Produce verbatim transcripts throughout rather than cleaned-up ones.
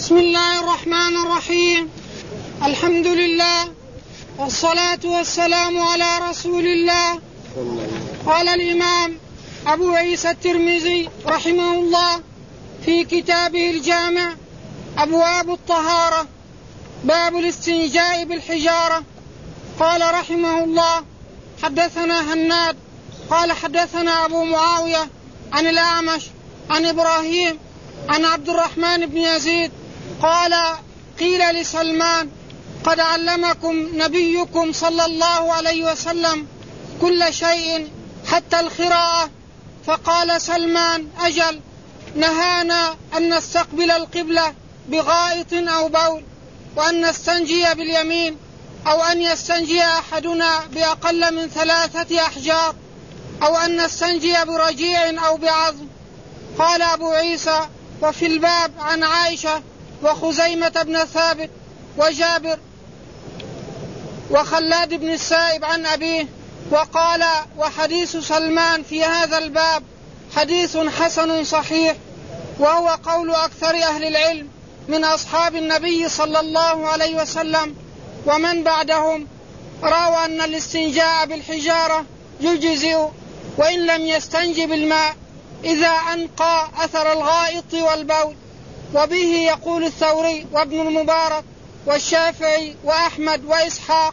بسم الله الرحمن الرحيم. الحمد لله والصلاة والسلام على رسول الله. قال الإمام أبو عيسى الترمذي رحمه الله في كتابه الجامع أبواب الطهارة باب الاستنجاء بالحجارة. قال رحمه الله حدثنا هناد قال حدثنا أبو معاوية عن الأعمش عن إبراهيم عن عبد الرحمن بن يزيد قال قيل لسلمان قد علمكم نبيكم صلى الله عليه وسلم كل شيء حتى الخراءة. فقال سلمان أجل، نهانا أن نستقبل القبلة بغائط أو بول، وأن نستنجي باليمين، أو أن يستنجي أحدنا بأقل من ثلاثة أحجار، أو أن نستنجي برجيع أو بعظم. قال أبو عيسى وفي الباب عن عائشة وخزيمة بن ثابت وجابر وخلاد بن السائب عن أبيه. وقال وحديث سلمان في هذا الباب حديث حسن صحيح، وهو قول أكثر أهل العلم من أصحاب النبي صلى الله عليه وسلم ومن بعدهم، رأوا أن الاستنجاء بالحجارة يجزئ وإن لم يستنج بالماء إذا أنقى أثر الغائط والبول. وبه يقول الثوري وابن المبارك والشافعي وأحمد وإسحاق.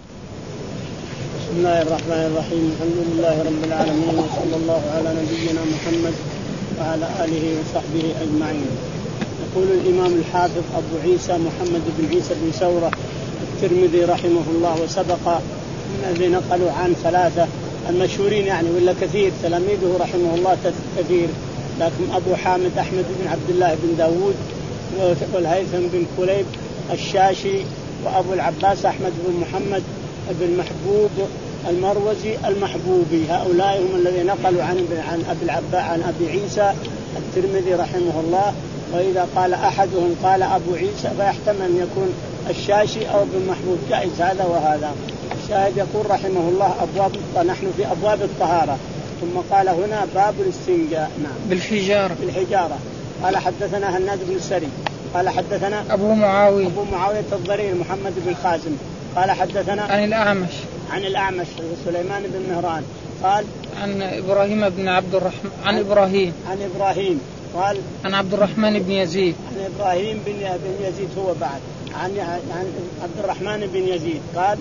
بسم الله الرحمن الرحيم. الحمد لله رب العالمين، وصلى الله على نبينا محمد وعلى آله وصحبه أجمعين. يقول الإمام الحافظ أبو عيسى محمد بن عيسى بن ثورة الترمذي رحمه الله، وسبق من الذين نقلوا عن ثلاثة المشهورين يعني ولا كثير، تلاميذه رحمه الله كثير، لكن أبو حامد أحمد بن عبد الله بن داود، والهيثم بن كليب الشاشي، وأبو العباس أحمد بن محمد بن محبوب المروزي المحبوبي. هؤلاء هم الذين نقلوا عن عن أبي العباس عن أبي عيسى الترمذي رحمه الله. وإذا قال أحدهم قال أبو عيسى فيحتمل أن يكون الشاشي أو ابن محبوب، جائز هذا وهذا. الشاهد يقول رحمه الله أبواب، نحن في أبواب الطهارة، ثم قال هنا باب الاستنجاء نعم بالحجارة بالحجارة. قال حدثنا هناد بن السري قال حدثنا أبو معاوية أبو معاوية الضرير محمد بن خازم قال حدثنا عن الأعمش عن الأعمش سليمان بن مهران قال عن إبراهيم بن عبد الرحمن عن إبراهيم عن إبراهيم قال عن عبد الرحمن بن يزيد عن إبراهيم بن بن يزيد هو بعد عن عن عبد الرحمن بن يزيد قال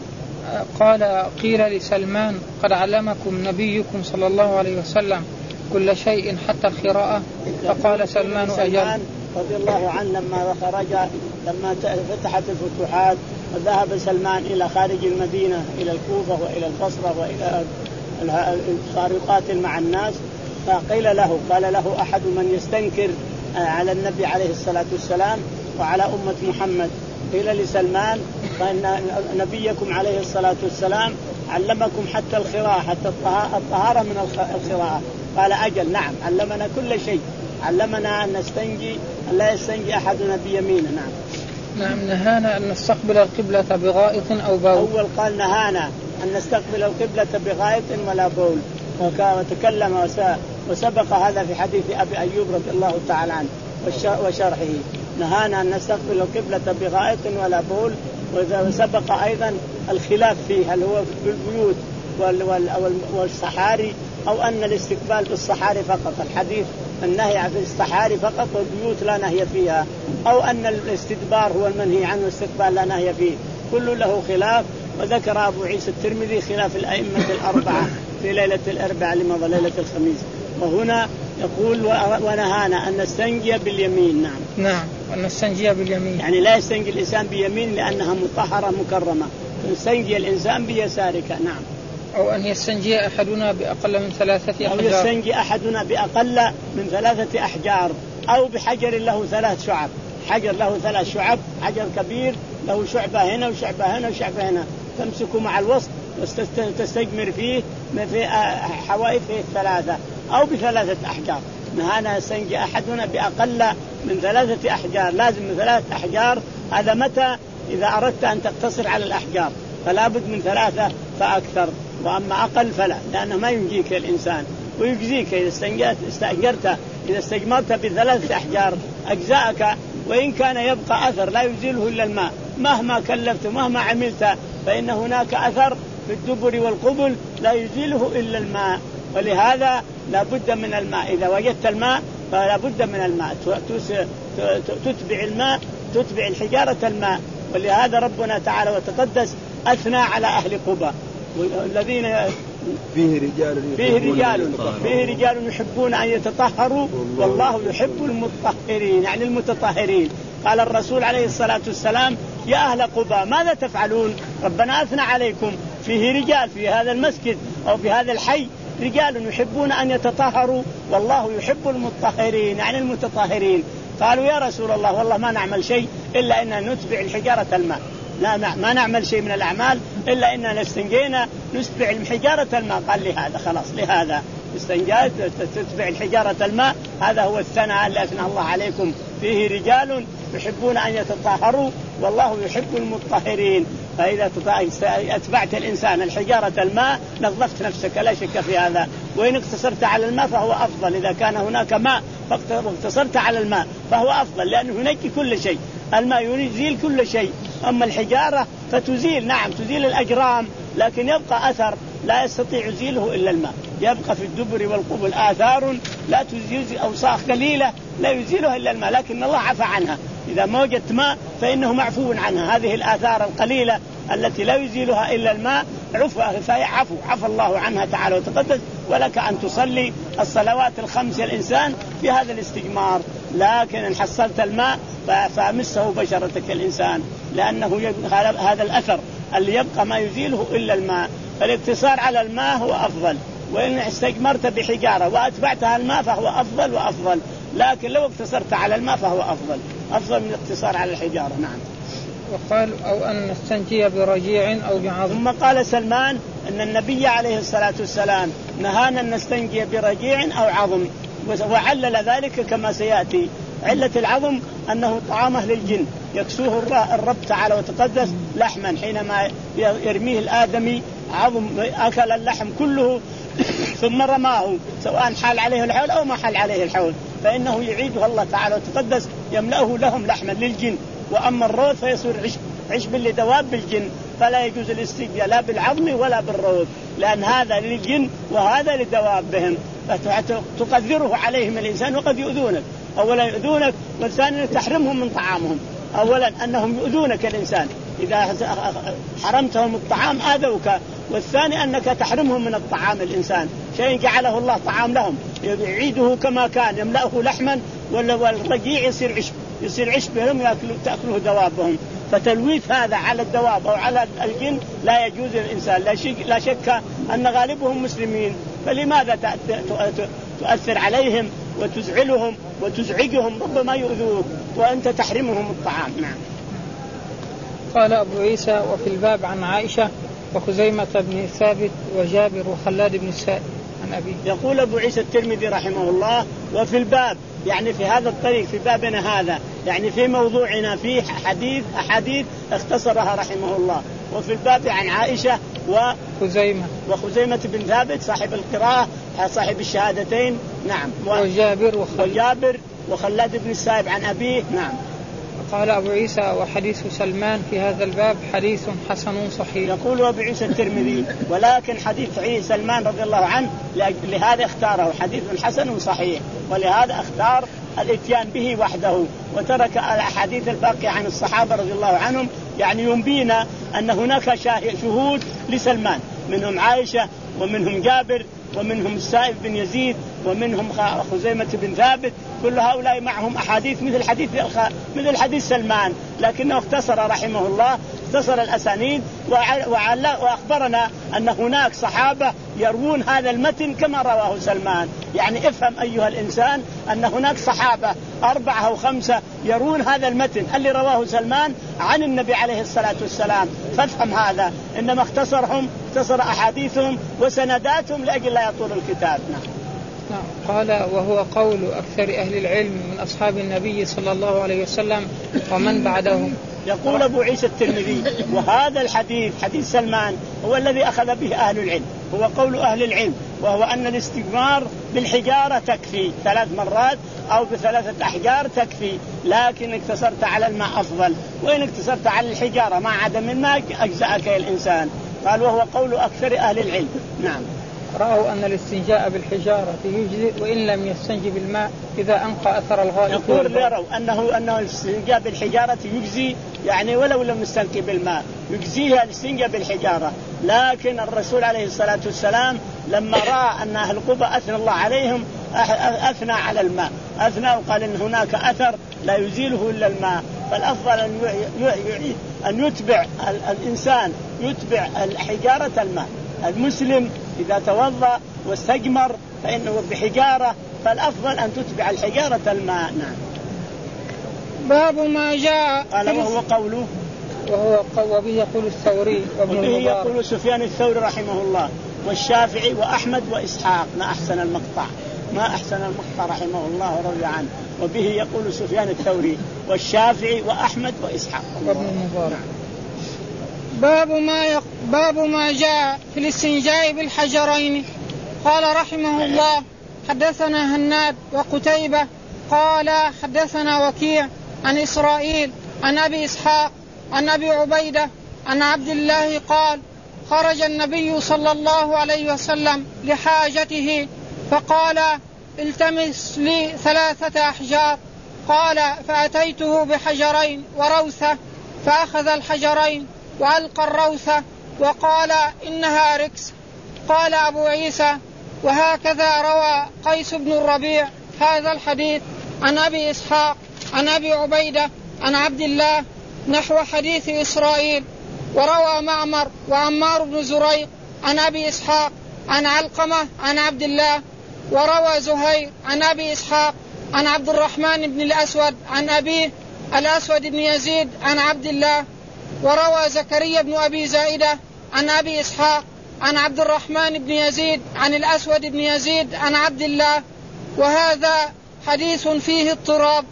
قال قيل لسلمان قد علمكم نبيكم صلى الله عليه وسلم كل شيء حتى الخراءة. فقال سلمان أجل رضي الله عنه لما خرج لما فتحت الفتوحات وذهب سلمان إلى خارج المدينة إلى الكوفة وإلى البصرة وإلى الخارقات مع الناس، فقيل له قال له أحد من يستنكر على النبي عليه الصلاة والسلام وعلى أمة محمد، قيل لسلمان فإن نبيكم عليه الصلاة والسلام علمكم حتى الخراءة، حتى الطهارة من الخراءة. قال أجل نعم، علمنا كل شيء، علمنا أن نستنجي أن لا يستنجي أحدنا بيمينه. نعم نعم نهانا أن نستقبل القبلة بغائط أو بول. أول قال نهانا أن نستقبل القبلة بغائط ولا بول، وتكلم وسبق هذا في حديث أبي أيوب رضي الله تعالى عنه وشرحه، نهانا أن نستقبل القبلة بغائط ولا بول. وسبق أيضا الخلاف فيه هل هو بالبيوت والصحاري أو أن الاستقبال بالصحاري فقط، الحديث النهي عن الصحاري فقط والبيوت لا نهي فيها، أو أن الاستدبار هو المنهي عنه والاستقبال لا نهي فيه، كل له خلاف. وذكر أبو عيسى الترمذي خلاف الأئمة الأربعة في ليلة الأربعاء لمضى ليلة الخميس. وهنا يقول ونهانا أن نستنجي باليمين. نعم نعم أن نستنجي باليمين، يعني لا يستنجي الإنسان بيمين لأنها مطهرة مكرمة، يستنجي الإنسان بيسارك. نعم أو أن يستنجي أحدنا بأقل من ثلاثة أحجار، أو يستنجي أحدنا بأقل من ثلاثة أحجار، أو بحجر له ثلاث شعب، حجر له ثلاث شعب، حجر كبير له شعبة هنا وشعبة هنا وشعبة هنا، تمسكه مع الوسط وتستجمر فيه في حوائفه الثلاثة، أو بثلاثة أحجار. نهانا يستنجي أحدنا بأقل من ثلاثة أحجار، لازم من ثلاثة أحجار. هذا متى؟ إذا أردت أن تقتصر على الأحجار فلا بد من ثلاثة فأكثر، وأما أقل فلا، لأنه ما ينجيك الإنسان ويجزيك إذا استنجرت إذا استجمرت بثلاثة أحجار أجزاءك وإن كان يبقى أثر لا يزيله إلا الماء، مهما كلفت مهما عملت فإن هناك أثر في الدبر والقبل لا يزيله إلا الماء، ولهذا لا بد من الماء. إذا وجدت الماء فلا بد من الماء، تتبع الماء تتبع الحجارة الماء. ولهذا ربنا تعالى وتقدس أثنى على أهل قباء الذين فيه رجال فيه رجال فيه رجال يحبون أن يتطهروا والله يحب المطهرين، يعني المتطهرين. قال الرسول عليه الصلاة والسلام يا أهل قباء ماذا تفعلون؟ ربنا أثنى عليكم، فيه رجال في هذا المسجد أو في هذا الحي رجال يحبون أن يتطهروا والله يحب المطهرين، يعني المتطهرين. قالوا يا رسول الله والله ما نعمل شيء إلا أن نتبع الحجارة الماء، لا ما نعمل شيء من الأعمال إلا أننا استنجينا نتبع الحجارة الماء. قال لهذا خلاص، لهذا استنجات تتبع الحجارة الماء، هذا هو الثناء اللي أثنى الله عليكم، فيه رجال يحبون أن يتطهروا والله يحب المطهرين. فإذا أتبعت الإنسان الحجارة الماء نظفت نفسك لا شك في هذا. وإن اقتصرت على الماء فهو أفضل، إذا كان هناك ماء واقتصرت على الماء فهو أفضل، لأنه ينجي كل شيء، الماء يزيل كل شيء. أما الحجارة فتزيل، نعم تزيل الأجرام لكن يبقى أثر لا يستطيع يزيله إلا الماء، يبقى في الدبر والقبل آثار لا تزيل، أوساخ قليلة لا يزيلها إلا الماء، لكن الله عفى عنها. إذا ما وجدت ماء فإنه معفو عنها، هذه الآثار القليلة التي لا يزيلها إلا الماء عفو عفو عفى الله عنها تعالى وتقدس. ولك أن تصلي الصلوات الخمس الإنسان في هذا الاستجمار، لكن إن حصلت الماء فمسه بشرتك الإنسان، لأنه هذا الأثر اللي يبقى ما يزيله إلا الماء. فالاقتصار على الماء هو أفضل، وإن استجمرت بحجارة وأتبعتها الماء فهو أفضل وأفضل، لكن لو اقتصرت على الماء فهو أفضل أفضل من الاقتصار على الحجارة. نعم. وقال أو أن نستنجي برجيع أو بعظم. ثم قال سلمان أن النبي عليه الصلاة والسلام نهانا أن نستنجي برجيع أو عظم، وعلل ذلك كما سيأتي. علة العظم أنه طعام أهل الجن يكسوه الرب تعالى وتقدس لحما، حينما يرميه الآدمي عظم أكل اللحم كله ثم رماه، سواء حال عليه الحول أو ما حال عليه الحول، فإنه يعيده الله تعالى وتقدس يملأه لهم لحما للجن. وأما الروث فيصير عشب عشب لدواب الجن، فلا يجوز الاستنجاء لا بالعظم ولا بالروث، لأن هذا للجن وهذا لدوابهم، فتقدره عليهم الإنسان وقد يؤذونك. أولا يؤذونك، والثاني تحرمهم من طعامهم. أولا أنهم يؤذونك الإنسان، إذا حرمتهم الطعام آذوك، والثاني أنك تحرمهم من الطعام الإنسان، شيء جعله الله طعام لهم يعيده كما كان يملأه لحما، والرجيع يصير عشب يصير عشب لهم تأكله دوابهم. فتلويث هذا على الدواب أو على الجن لا يجوز للإنسان، لا شك, لا شك أن غالبهم مسلمين، فلماذا تؤثر عليهم وتزعلهم وتزعجهم؟ ربما يؤذوك وأنت تحرمهم الطعام. نعم. قال أبو عيسى وفي الباب عن عائشة وخزيمة بن ثابت وجابر وخلاد بن السائب عن أبي. يقول أبو عيسى الترمذي رحمه الله وفي الباب، يعني في هذا الطريق في بابنا هذا، يعني في موضوعنا في حديث أحاديث اختصرها رحمه الله. وفي الباب عن عائشة وخزيمة وخزيمة بن ثابت صاحب القراءة صاحب الشهادتين. نعم. وجابر وخلاد, وجابر وخلاد بن السائب عن أبيه. نعم. قال أبو عيسى وحديث سلمان في هذا الباب حديث حسن صحيح. يقول أبو عيسى الترمذي ولكن حديث سلمان رضي الله عنه لهذا اختاره حديث حسن صحيح، ولهذا اختار الاتيان به وحده وترك الأحاديث الباقية عن الصحابة رضي الله عنهم، يعني ينبينا أن هناك شهود لسلمان، منهم عائشة ومنهم جابر ومنهم السائب بن يزيد ومنهم خزيمة بن ثابت، كل هؤلاء معهم أحاديث مثل حديث مثل حديث سلمان، لكنه اختصر رحمه الله اختصر الأسانيد وأخبرنا أن هناك صحابة يروون هذا المتن كما رواه سلمان. يعني افهم أيها الإنسان أن هناك صحابة أربعة أو خمسة يروون هذا المتن اللي رواه سلمان عن النبي عليه الصلاة والسلام، فافهم هذا، إنما اختصرهم اختصر أحاديثهم وسنداتهم لأجل لا يطول الكتاب. نعم. قال وهو قول أكثر أهل العلم من أصحاب النبي صلى الله عليه وسلم ومن بعدهم. يقول أبو عيسى الترمذي وهذا الحديث حديث سلمان هو الذي أخذ به أهل العلم، هو قول أهل العلم، وهو أن الاستجمار بالحجارة تكفي ثلاث مرات أو بثلاثة أحجار تكفي، لكن اقتصرت على الماء أفضل، وإن اقتصرت على الحجارة مع عدم الماء أجزأك الإنسان. قال وهو قول أكثر أهل العلم. نعم. رأوا أن الاستنجاء بالحجارة يجزئ وإن لم يستنجي بالماء إذا أنقى أثر الغائط. يقول يروا أنه أنه الاستنجاء بالحجارة يجزي، يعني ولو لم يستنقي بالماء يجزيها الاستنجاء بالحجارة. لكن الرسول عليه الصلاة والسلام لما رأى أن أهل قبة أثنى الله عليهم أثنى على الماء، أثنى وقال إن هناك أثر لا يزيله إلا الماء. فالأفضل أن يتبع الإنسان يتبع الحجارة الماء. المسلم إذا توضأ واستجمر فإنه بحجارة، فالأفضل أن تتبع الحجارة الماء. نعم. باب ما جاء قال وهو قوله وهو وبه يقول الثوري وبه يقول سفيان الثوري رحمه الله والشافعي وأحمد وإسحاق. ما أحسن المقطع، ما أحسن المقطع رحمه الله ورضي عنه. وبه يقول سفيان الثوري والشافعي وأحمد وإسحاق وابن المبارك. باب ما يق... باب ما جاء في الاستنجاء بالحجرين. قال رحمه الله حدثنا هناد وقتيبة قال حدثنا وكيع عن إسرائيل عن أبي إسحاق عن أبي عبيدة عن عبد الله قال خرج النبي صلى الله عليه وسلم لحاجته فقال التمس لي ثلاثة أحجار. قال فأتيته بحجرين وروثة فأخذ الحجرين وألقى الروثة وقال إنها ركس. قال أبو عيسى وهكذا روى قيس بن الربيع هذا الحديث عن أبي إسحاق عن أبي عبيدة عن عبد الله نحو حديث إسرائيل. وروى معمر وعمار بن زريق عن أبي إسحاق عن علقمة عن عبد الله. وروى زهير عن أبي إسحاق عن عبد الرحمن بن الأسود عن أبيه الأسود بن يزيد عن عبد الله. وروى زكريا بن أبي زائدة عن أبي إسحاق عن عبد الرحمن بن يزيد عن الأسود بن يزيد عن عبد الله. وهذا حديث فيه اضطراب.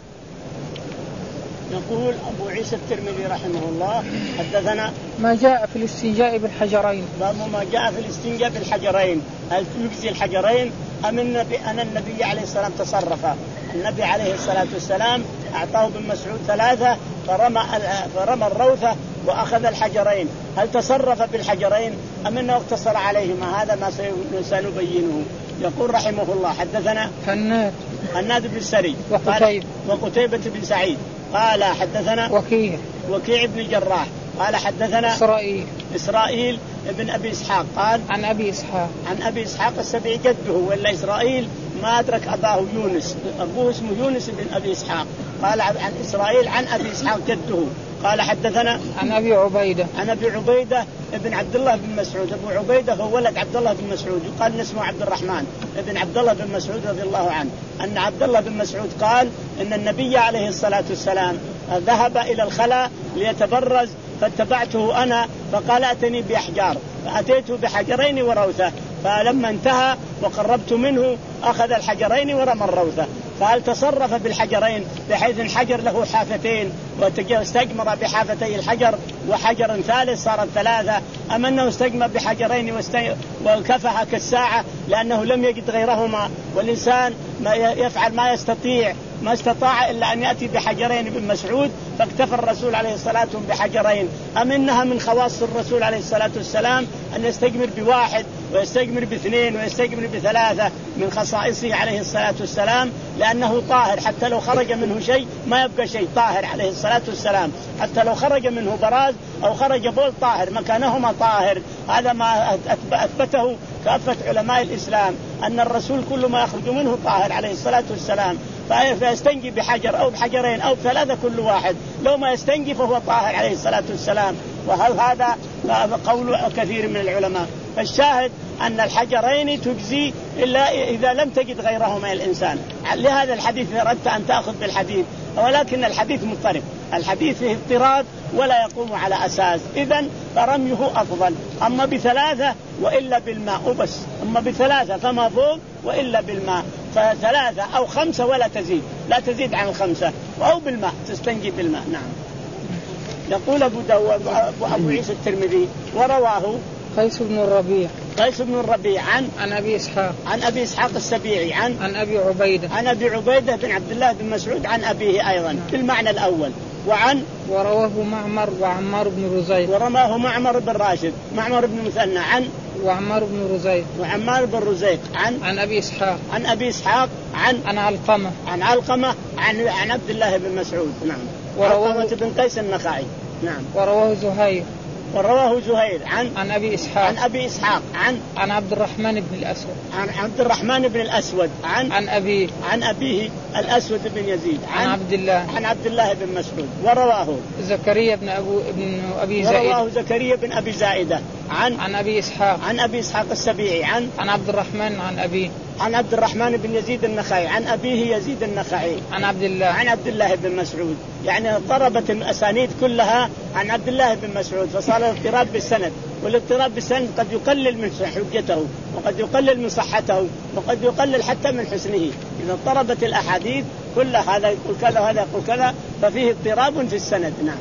يقول أبو عيسى الترمذي رحمه الله حدثنا ما جاء في الاستنجاء بالحجرين. باب ما جاء في الاستنجاء بالحجرين، هل يجزي الحجرين أم النبي أن النبي عليه السلام تصرف؟ النبي عليه الصلاة والسلام أعطاه بن مسعود ثلاثة فرمى فرمى الروثة وأخذ الحجرين، هل تصرف بالحجرين أم أنه اقتصر عليهما؟ هذا ما سنبينه. يقول رحمه الله حدثنا هناد هناد بن السري وقتيبة وقتيبة بن سعيد قال حدثنا وكيع وكيع بن جراح قال حدثنا إسرائيل إسرائيل ابن أبي إسحاق قال عن أبي إسحاق عن أبي إسحاق السبيعي جده، ولا إسرائيل ما أدرك أباه يونس، أبوه اسمه يونس بن أبي إسحاق. قال عن إسرائيل عن أبي إسحاق جده قال حدثنا عن أبي عبيدة عن أبي عبيدة ابن عبد الله بن مسعود. أبو عبيدة هو ولد عبد الله بن مسعود، يقال اسمه عبد الرحمن ابن عبد الله بن مسعود رضي الله عنه، أن عبد الله بن مسعود قال إن النبي عليه الصلاة والسلام ذهب إلى الخلاء ليتبرز فاتبعته أنا فقال أتني بأحجار فأتيته بحجرين وروثة، فلما انتهى وقربت منه أخذ الحجرين ورمى الروثة. فهل تصرف بالحجرين بحيث الحجر له حافتين واستجمر بحافتي الحجر وحجر ثالث صارت ثلاثة، أم أنه استجمر بحجرين وكفها كالساعة لأنه لم يجد غيرهما؟ والإنسان ما يفعل ما يستطيع ما استطاع إلا أن يأتي بحجرين ابن مسعود فاكتفى الرسول عليه الصلاة والسلام بحجرين، أم إنها من خواص الرسول عليه الصلاة والسلام أن يستجمر بواحد ويستجمر باثنين ويستجمر بثلاثة، من خصائصه عليه الصلاة والسلام لأنه طاهر، حتى لو خرج منه شيء ما يبقى شيء، طاهر عليه الصلاة والسلام، حتى لو خرج منه براز أو خرج بول طاهر مكانهما طاهر. هذا ما أثبته كافة علماء الإسلام أن الرسول كل ما يخرج منه طاهر عليه الصلاة والسلام، فيستنجي بحجر أو بحجرين أو بثلاثة كل واحد، لو ما يستنجي فهو طاهر عليه الصلاة والسلام. وهل هذا قول كثير من العلماء؟ فالشاهد أن الحجرين تجزي إلا إذا لم تجد غيرهما الإنسان. لهذا الحديث أردت أن تأخذ بالحديث، ولكن الحديث مضطرب، الحديث فيه اضطراد ولا يقوم على أساس، إذن فرميه أفضل. أما بثلاثة وإلا بالماء وبس، أما بثلاثة فما فوق وإلا بالماء، فثلاثة أو خمسة ولا تزيد، لا تزيد عن الخمسة، أو بالماء تستنجي بالماء. نعم. يقول أبو داود أبو عيسى الترمذي ورواه قيس بن الربيع قيس بن الربيع عن عن أبي إسحاق عن أبي إسحاق السبيعي عن عن أبي عبيدة عن أبي عبيدة بن عبد الله بن مسعود عن أبيه أيضا بالمعنى الأول. وعن ورواه معمر وعمار بن رزيق ورماه معمر بن راشد معمر بن مثنى عن وعمار بن رزيق وعمار بن رزيق عن عن أبي إسحاق عن أبي إسحاق عن عن علقمة عن علقمة عن عن عبد الله بن مسعود. نعم. ورواه علقمة بن قيس النخعي. نعم. ورواه زهير ورواه زهير عن عن أبي إسحاق عن أبي إسحاق عن عن عبد الرحمن بن الأسود عن عبد الرحمن بن الأسود عن عن أبيه عن أبيه الأسود بن يزيد عن, عن عبد الله عن عبد الله بن مسعود. ورواه زكريا بن أبو ابن أبي زائدة ورواه زكريا بن أبي زائدة عن عن أبي إسحاق عن أبي إسحاق السبيعي عن عن عبد الرحمن عن أبيه عن عبد الرحمن بن يزيد النخعي عن أبيه يزيد النخعي عن عبد الله عن عبد الله بن مسعود. يعني ضربت الأسانيد كلها عن عبد الله بن مسعود فصار الاضطراب بالسند، والاضطراب بالسند قد يقلل من حجته وقد يقلل من صحته وقد يقلل حتى من حسنه. إذا اضطربت الأحاديث كلها هذا يقول كذا وهذا يقول كذا ففيه اضطراب في السند. نعم.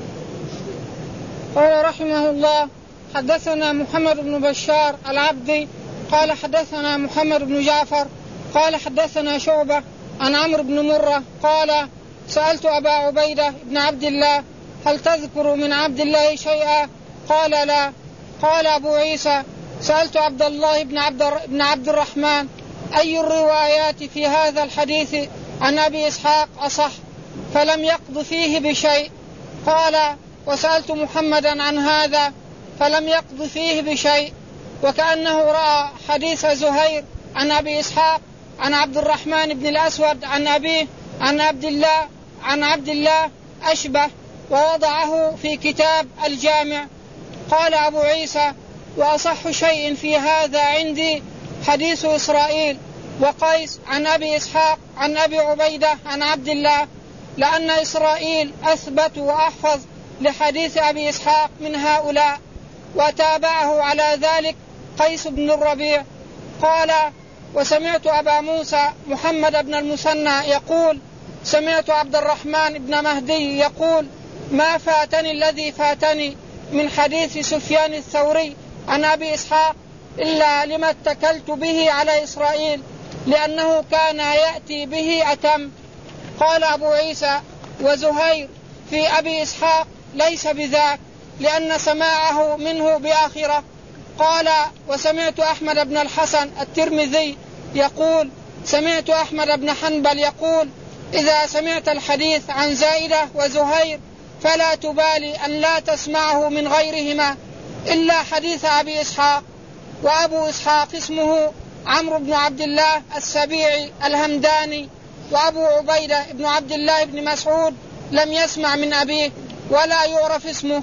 قال رحمه الله حدثنا محمد بن بشار العبدي قال حدثنا محمد بن جعفر قال حدثنا شعبة عن عمرو بن مرة قال سألت أبا عبيدة بن عبد الله هل تذكر من عبد الله شيئا؟ قال لا. قال أبو عيسى سألت عبد الله بن عبد, بن عبد الرحمن أي الروايات في هذا الحديث عن أبي إسحاق أصح؟ فلم يقض فيه بشيء. قال وسألت محمدا عن هذا فلم يقض فيه بشيء. وكأنه رأى حديث زهير عن أبي إسحاق عن عبد الرحمن بن الأسود عن أبيه عن عبد الله عن عبد الله أشبه ووضعه في كتاب الجامع. قال أبو عيسى وأصح شيء في هذا عندي حديث إسرائيل وقيس عن أبي إسحاق عن أبي عبيدة عن عبد الله، لأن إسرائيل أثبت وأحفظ لحديث أبي إسحاق من هؤلاء، وتابعه على ذلك قيس بن الربيع. قال وسمعت أبا موسى محمد بن المثنى يقول سمعت عبد الرحمن بن مهدي يقول ما فاتني الذي فاتني من حديث سفيان الثوري عن أبي إسحاق إلا لما اتكلت به على إسرائيل لأنه كان يأتي به أتم. قال أبو عيسى وزهير في أبي إسحاق ليس بذاك لأن سماعه منه بآخرة. قال وسمعت أحمد بن الحسن الترمذي يقول سمعت أحمد بن حنبل يقول إذا سمعت الحديث عن زائدة وزهير فلا تبالي أن لا تسمعه من غيرهما إلا حديث أبي إسحاق. وأبو إسحاق اسمه عمرو بن عبد الله السبيعي الهمداني، وأبو عبيدة بن عبد الله بن مسعود لم يسمع من أبيه ولا يعرف اسمه.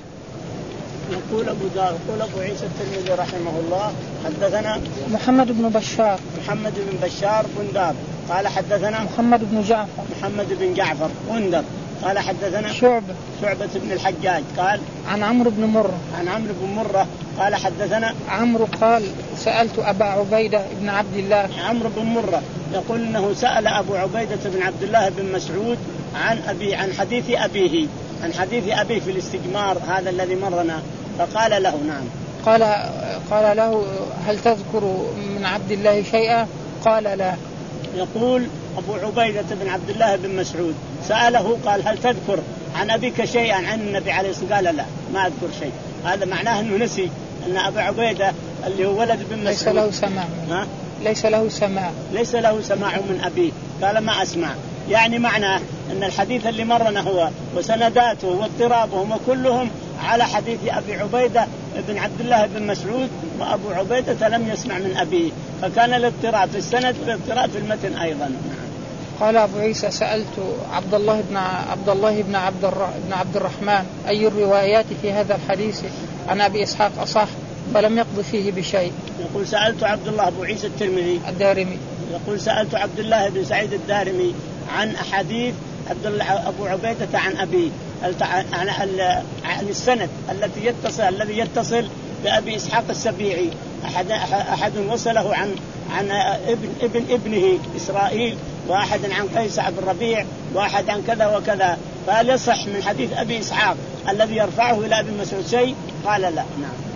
يقول أبو دار يقول أبو عيسى الترمذي رحمه الله حدثنا محمد بن بشار محمد بن بشار بندار قال حدثنا محمد بن جعفر محمد بن جعفر بندر قال حدثنا شعبة شعبة بن الحجاج قال عن عمرو بن مرة عن عمرو بن مرة قال حدثنا عمرو قال سألت أبا عبيدة بن عبد الله. عمرو بن مرة يقول إنه سأل أبو عبيدة بن عبد الله بن مسعود عن أبي عن حديث أبيه عن حديث أبيه في الاستجمار هذا الذي مرنا، فقال له نعم. قال قال له هل تذكر من عبد الله شيئا؟ قال لا. يقول أبو عبيدة بن عبد الله بن مسعود سأله قال هل تذكر عن أبيك شيئا عن النبي عليه الصلاة والسلام؟ قال لا ما أذكر شيء. هذا معناه أنه نسي أن أبو عبيدة اللي هو ولد بن مسعود ليس له سماع ها؟ ليس له سماع ليس له سماع من أبيه. قال ما أسمع، يعني معناه أن الحديث اللي مرنا هو وسنداته واضطرابهم وكلهم على حديث أبي عبيدة بن عبد الله بن مسعود، وأبو عبيدة لم يسمع من أبيه، فكان الاضطراب في السند والاضطراب في المتن أيضا. قال أبو عيسى سألت عبد الله بن عبد الله بن عبد بن عبد الرحمن أي الروايات في هذا الحديث عن أبي إسحاق أصح؟ فلم يقض فيه بشيء. يقول سألت عبد الله أبو عيسى الترمذي الدارمي يقول سألت عبد الله بن سعيد الدارمي عن أحاديث عبد الله أبو عبيدة عن أبيه عن عن السند التي يتصل الذي يتصل بأبي إسحاق السبيعي، أحد أحد وصله عن عن ابن ابن ابنه إسرائيل، واحد عن قيس بن الربيع، واحد عن كذا وكذا، فهل يصح من حديث أبي إسحاق الذي يرفعه إلى ابن مسعود شيء؟ قال لا. نعم.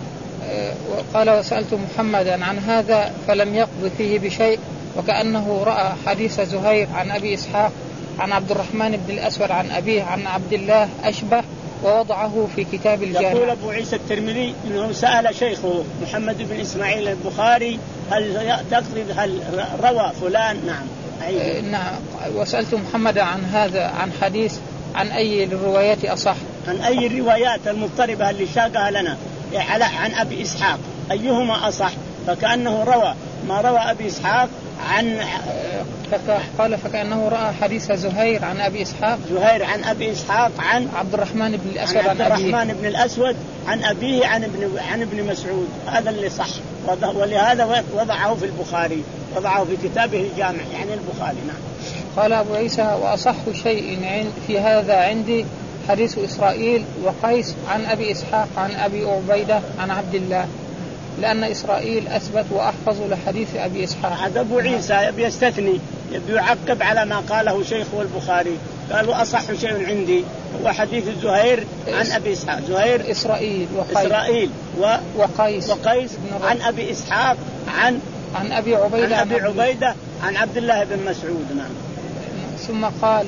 قال وسألت محمدا عن هذا فلم يقض فيه بشيء وكأنه رأى حديث زهير عن أبي إسحاق عن عبد الرحمن بن الأسود عن أبيه عن عبد الله أشبه ووضعه في كتاب الجامع. يقول أبو عيسى الترمذي أنه سأل شيخه محمد بن إسماعيل البخاري هل تقضي هل روى فلان؟ نعم أيه. نعم وسألت محمد عن هذا عن حديث عن أي الروايات أصح، عن أي الروايات المضطربة اللي شاقها لنا على عن أبي إسحاق أيهما أصح، فكأنه روى ما روى أبي إسحاق عن قال فكأنه رأى حديث زهير عن أبي إسحاق زهير عن أبي إسحاق عن عبد الرحمن بن الأسود عن عبد الرحمن عن بن الأسود عن أبيه عن ابن عن ابن مسعود، هذا اللي صح، ولهذا وضعه في البخاري، وضعه في كتابه الجامع يعني البخاري. نعم. قال أبو عيسى وأصح شيء في هذا عندي حديث إسرائيل وقيس عن أبي إسحاق عن أبي عبيدة عن عبد الله، لأن إسرائيل أثبت وأحفظ لحديث أبي إسحاق. هذا أبو عيسى يبي يستثني، يبي يعقب على ما قاله شيخه البخاري، قال وأصح شيء عندي هو حديث زهير عن أبي إسحاق زهير إسرائيل وقيس إسرائيل و... وقيس وقيس عن أبي إسحاق عن عن أبي عبيدة عن أبي عبيدة عن عبد الله بن مسعود. نعم. ثم قال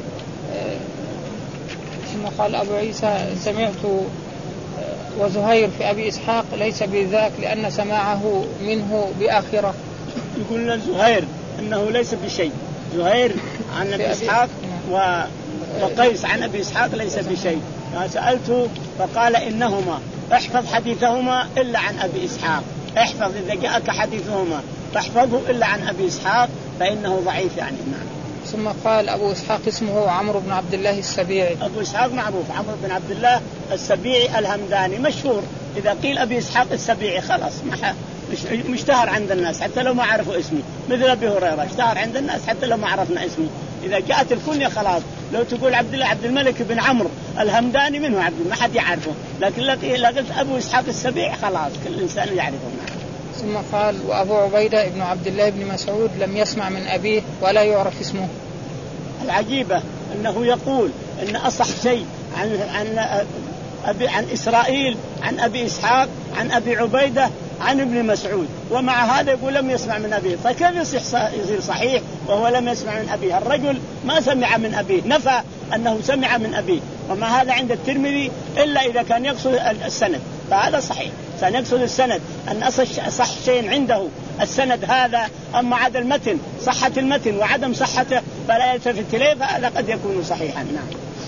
ثم قال أبو عيسى سمعت وزهير في أبي إسحاق ليس بذاك لأن سماعه منه بآخرة. يقول زهير أنه ليس بشيء، زهير عن أبي إسحاق و... وقيس عن أبي إسحاق ليس بشيء. سألته فقال إنهما احفظ حديثهما إلا عن أبي إسحاق، احفظ إذا جاءك حديثهما فاحفظه إلا عن أبي إسحاق فإنه ضعيف يعني. نعم. ثم قال أبو إسحاق اسمه عمرو بن عبد الله السبيعي. أبو إسحاق معروف عمرو بن عبد الله السبيعي الهمداني مشهور، إذا قيل أبي إسحاق السبيعي خلاص مشتهر عند الناس حتى لو ما عرفوا اسمي، مثل أبي هريرة اشتهر عند الناس حتى لو ما عرفنا اسمي، إذا جاءت الكنية خلاص. لو تقول عبد الله عبد الملك بن عمرو الهمداني منه عبد ما حد يعرفه، لكن لا قلت أبو إسحاق السبيعي خلاص كل إنسان يعرفه. ثم قال وأبو عبيدة ابن عبد الله بن مسعود لم يسمع من أبيه ولا يعرف اسمه. العجيبة أنه يقول أن أصح شيء عن عن أبي عن إسرائيل عن أبي إسحاق عن أبي عبيدة عن ابن مسعود، ومع هذا يقول لم يسمع من أبيه، فكيف يصير صحيح وهو لم يسمع من أبيه؟ الرجل ما سمع من أبيه، نفى أنه سمع من أبيه، وما هذا عند الترمذي إلا إذا كان يقصد السند، فهذا صحيح، كان يقصد السند أن أصح شيء عنده السند هذا، أما عدا المتن صحة المتن وعدم صحته فلا يلتفت إليه، فهذا قد يكون صحيحا. نعم.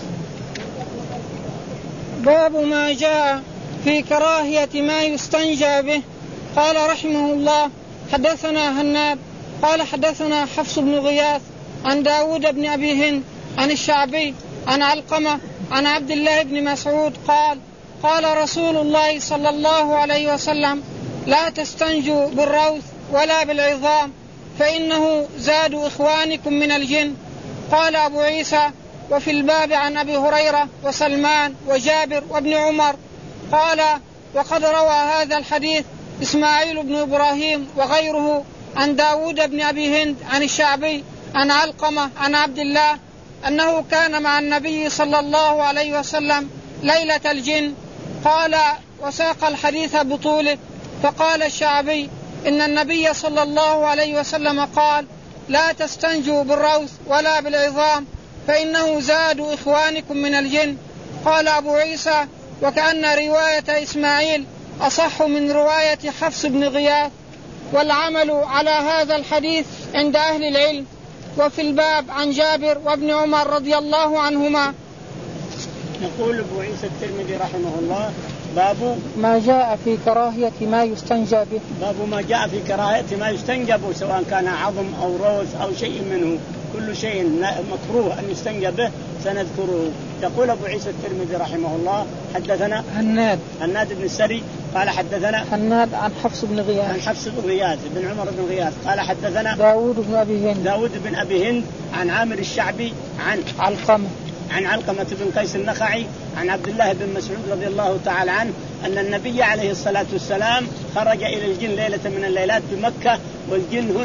باب ما جاء في كراهية ما يستنجى به. قال رحمه الله حدثنا هناد قال حدثنا حفص بن غياث عن داود بن أبي هند عن الشعبي عن علقمة عن عبد الله بن مسعود قال قال رسول الله صلى الله عليه وسلم لا تستنجوا بالروث ولا بالعظام فإنه زاد إخوانكم من الجن. قال أبو عيسى وفي الباب عن أبي هريرة وسلمان وجابر وابن عمر. قال وقد روى هذا الحديث إسماعيل بن إبراهيم وغيره عن داود بن أبي هند عن الشعبي عن علقمة عن عبد الله أنه كان مع النبي صلى الله عليه وسلم ليلة الجن. قال وساق الحديث بطوله. فقال الشعبي إن النبي صلى الله عليه وسلم قال لا تستنجوا بالروث ولا بالعظام فإنه زاد إخوانكم من الجن. قال أبو عيسى وكأن رواية إسماعيل أصح من رواية حفص بن غياث، والعمل على هذا الحديث عند أهل العلم. وفي الباب عن جابر وابن عمر رضي الله عنهما. يقول أبو عيسى الترمذي رحمه الله باب ما جاء في كراهية ما يستنجى به. باب ما جاء في كراهية ما يستنجى به سواء كان عظم أو روث أو شيء منه، كل شيء مكروه أن يستنجى به سنذكره. يقول أبو عيسى الترمذي رحمه الله حدثنا هناد هناد بن السري قال حدثنا هناد عن حفص بن غياث عن حفص بن غياث بن عمر بن غياث قال حدثنا داود بن أبي هند داود بن أبي هند عن عامر الشعبي عن علقمة عن علقمة بن قيس النخعي عن عبد الله بن مسعود رضي الله تعالى عنه أن النبي عليه الصلاة والسلام خرج إلى الجن ليلة من الليلات بمكة، والجن هنا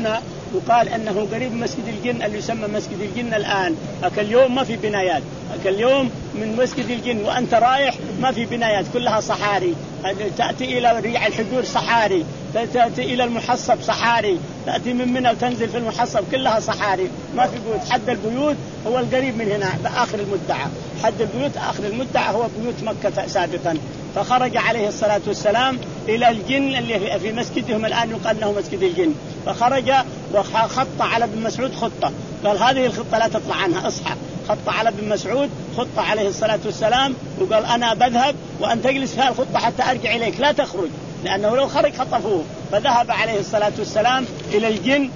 يقال أنه قريب مسجد الجن اللي يسمى مسجد الجن الآن. أكل اليوم ما في بنايات، أكل اليوم من مسجد الجن وأنت رايح ما في بنايات، كلها صحاري، تأتي إلى ريع الحجور صحاري، تأتي إلى المحصب صحاري، تأتي من منى وتنزل في المحصب كلها صحاري، ما في بيوت. حد البيوت هو القريب من هنا بآخر المدعى، حد البيوت آخر المدعى هو بيوت مكة سابقا. فخرج عليه الصلاة والسلام إلى الجن اللي في مسجدهم الآن يقال له مسجد الجن، فخرج وخط على ابن مسعود خطة، قال هذه الخطة لا تطلع عنها، اصحى. خط على ابن مسعود خطة عليه الصلاة والسلام، وقال أنا بذهب وأن تجلس في الخطة حتى أرجع إليك، لا تخرج، لأنه لو خرج خطفوه. فذهب عليه الصلاة والسلام إلى الجن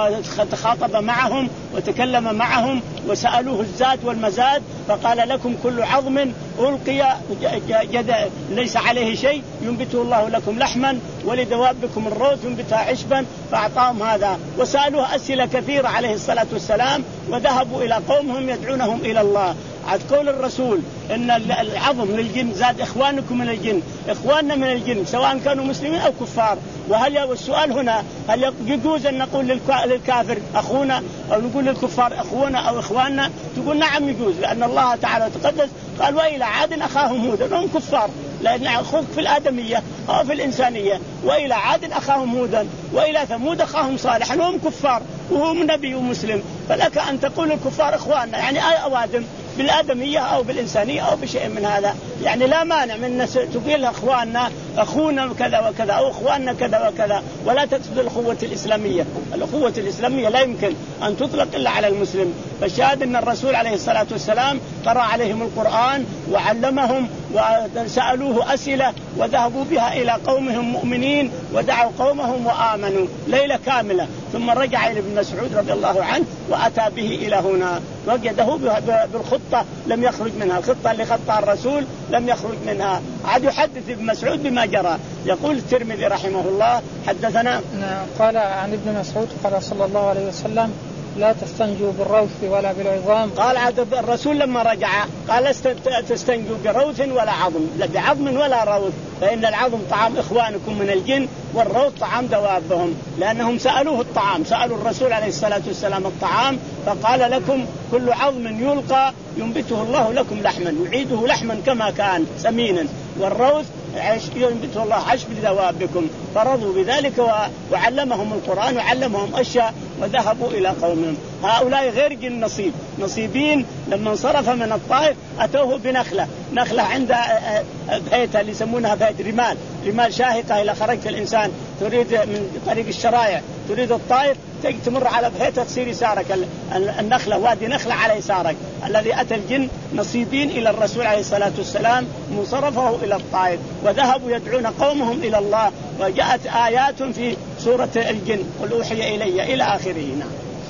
وتخاطب معهم وتكلم معهم وسألوه الزاد والمزاد، فقال لكم كل عظم ألقي جد ليس عليه شيء ينبته الله لكم لحما، ولدوابكم الروث ينبتها عشبا، فأعطاهم هذا. وسألوه أسئلة كثيرة عليه الصلاة والسلام، وذهبوا إلى قومهم يدعونهم إلى الله. عاد قول الرسول إن العظم للجن زاد إخوانكم من الجن، إخواننا من الجن سواء كانوا مسلمين أو كفار. وهل السؤال هنا هل يجوز أن نقول للكافر أخونا أو نقول للكفار أخونا أو إخواننا؟ تقول نعم يجوز، لأن الله تعالى تقدس قال وإلى عاد أخاهم هودا، هم كفار، لأن أخوك في الآدمية أو في الإنسانية. وإلى عاد أخاهم هودا وإلى ثمود أخاهم صالحا، وهم كفار وهم نبي ومسلم. فلك أن تقول الكفار إخواننا، يعني أي أوادم بالآدمية أو بالإنسانية أو بشيء من هذا، يعني لا مانع من تقول أخواننا أخونا كذا وكذا أو أخواننا كذا وكذا، ولا تقصد الأخوة الإسلامية. الأخوة الإسلامية لا يمكن أن تطلق إلا على المسلم. فالشاهد أن الرسول عليه الصلاة والسلام قرأ عليهم القرآن وعلمهم وسألوه أسئلة، وذهبوا بها إلى قومهم مؤمنين ودعوا قومهم وآمنوا ليلة كاملة. ثم رجع إلى ابن مسعود رضي الله عنه وأتى به إلى هنا، وجده بالخطة لم يخرج منها، الخطة اللي خطها الرسول لم يخرج منها. عاد يحدث ابن مسعود بما جرى. يقول الترمذي رحمه الله حدثنا قال عن ابن مسعود قال صلى الله عليه وسلم لا تستنجوا بالروث ولا بالعظام. قال عاد الرسول لما رجع قال لا تستنجوا بروث ولا عظم، لا بعظم ولا روث، فإن العظم طعام إخوانكم من الجن والروث طعام دوابهم. لأنهم سألوه الطعام، سألوا الرسول عليه الصلاة والسلام الطعام، فقال لكم كل عظم يلقى ينبته الله لكم لحما، يعيده لحما كما كان سمينا، والروث ينبته الله عشب لدوابكم. فرضوا بذلك وعلمهم القرآن وعلمهم أشياء وذهبوا إلى قومهم. هؤلاء غير جن نصيب نصيبين لما انصرف من الطائف أتوه بنخلة، نخلة عند بيتها اللي يسمونها بيت رمال، رمال شاهقة. إلى خرجت الإنسان تريد من طريق الشرايع تريد الطائف تمر على بحيث تصير يسارك النخلة، وادي نخلة على يسارك. الذي أتى الجن نصيبين إلى الرسول عليه الصلاة والسلام منصرفه إلى الطائف، وذهبوا يدعون قومهم إلى الله. وجاءت آيات في سورة الجن قل أوحي إلي إلى آخره. نعم.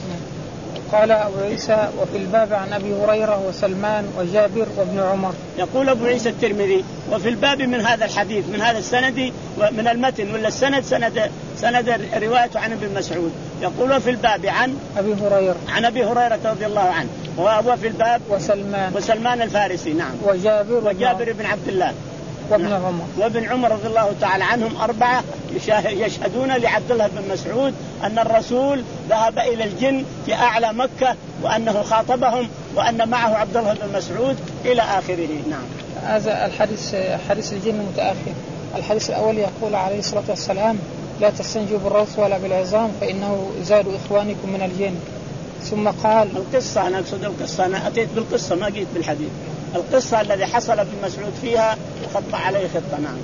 قال أبو عيسى وفي الباب عن أبي هريرة وسلمان وجابر وابن عمر. يقول أبو عيسى الترمذي وفي الباب من هذا الحديث من هذا السند ومن المتن ولا السند سند سند روايته عن ابن مسعود. يقول في الباب عن أبي هريرة عن أبي هريرة رضي الله عنه، وهو في الباب وسلمان وسلمان الفارسي. نعم. وجابر وجابر بن عبد الله وابن عمر وابن عمر رضي الله تعالى عنهم أربعة يشهدون لعبد الله بن مسعود أن الرسول ذهب إلى الجن في أعلى مكة وأنه خاطبهم وأن معه عبد الله بن مسعود إلى آخره. نعم. هذا الحديث حديث الجن متأخر. الحديث الأول يقول عليه الصلاة والسلام لا تستنجوا بالروث ولا بالعظام فإنه زاد إخوانكم من الجن. ثم قال القصة، أنا أقصد القصة، أنا أتيت بالقصة ما جيت بالحديث. القصة الذي حصل ابن مسعود فيها وخط عليه خطة. نعم.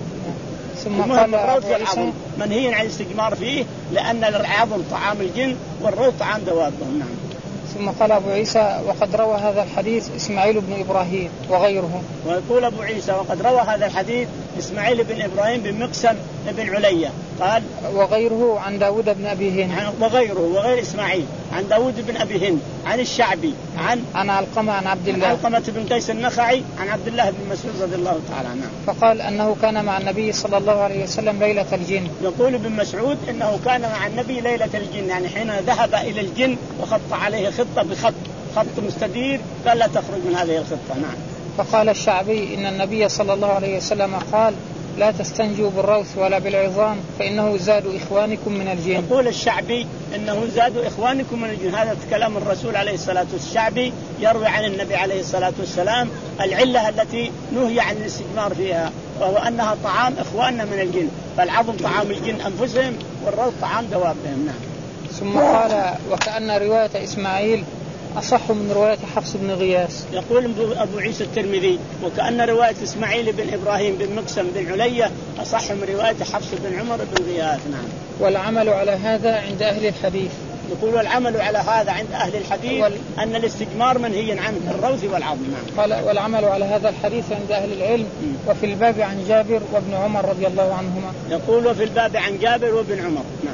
ثم قال الروث والعظم منهي عن الاستجمار فيه لأن العظم طعام الجن والروث طعام دوابهم. نعم. ثم قال أبو عيسى وقد روى هذا الحديث إسماعيل بن إبراهيم وغيره. ويقول أبو عيسى وقد روى هذا الحديث إسماعيل بن إبراهيم بن مقسم بن علية قال وغيره عن داود بن أبي هند وغيره وغير إسماعيل عن داود بن أبي هند عن الشعبي عن عن علقمة عن عبد الله عن علقمة بن قيس النخعي عن عبد الله بن مسعود رضي الله تعالى عنه. فقال أنه كان مع النبي صلى الله عليه وسلم ليلة الجن. يقول ابن مسعود إنه كان مع النبي ليلة الجن، يعني حين ذهب إلى الجن وخط عليه خطة بخط خط مستدير قال لا تخرج من هذه الخطة. نعم. فقال الشعبي إن النبي صلى الله عليه وسلم قال لا تستنجوا بالروث ولا بالعظام فإنه زاد إخوانكم من الجن. يقول الشعبي إنه زاد إخوانكم من الجن، هذا كلام الرسول عليه الصلاة والسلام. الشعبي يروي عن النبي عليه الصلاة والسلام العلة التي نهي عن الاستجمار فيها، وهو أنها طعام إخواننا من الجن، فالعظم طعام الجن أنفسهم والروث طعام دوابهم. نعم. ثم قال وكأن رواية إسماعيل أصح من رواية حفص بن غياث. يقول أبو عيسى الترمذي وكأن رواية إسماعيل بن إبراهيم بن مقسم بن علية أصح من رواية حفص بن عمر بن غياث. نعم. والعمل على هذا عند أهل الحديث. يقول والعمل على هذا عند أهل الحديث وال... أن الاستجمار منهي عنه الروث والعظم. نعم. قال والعمل على هذا الحديث عند أهل العلم. م. وفي الباب عن جابر وابن عمر رضي الله عنهما. يقول وفي الباب عن جابر وابن عمر. نعم.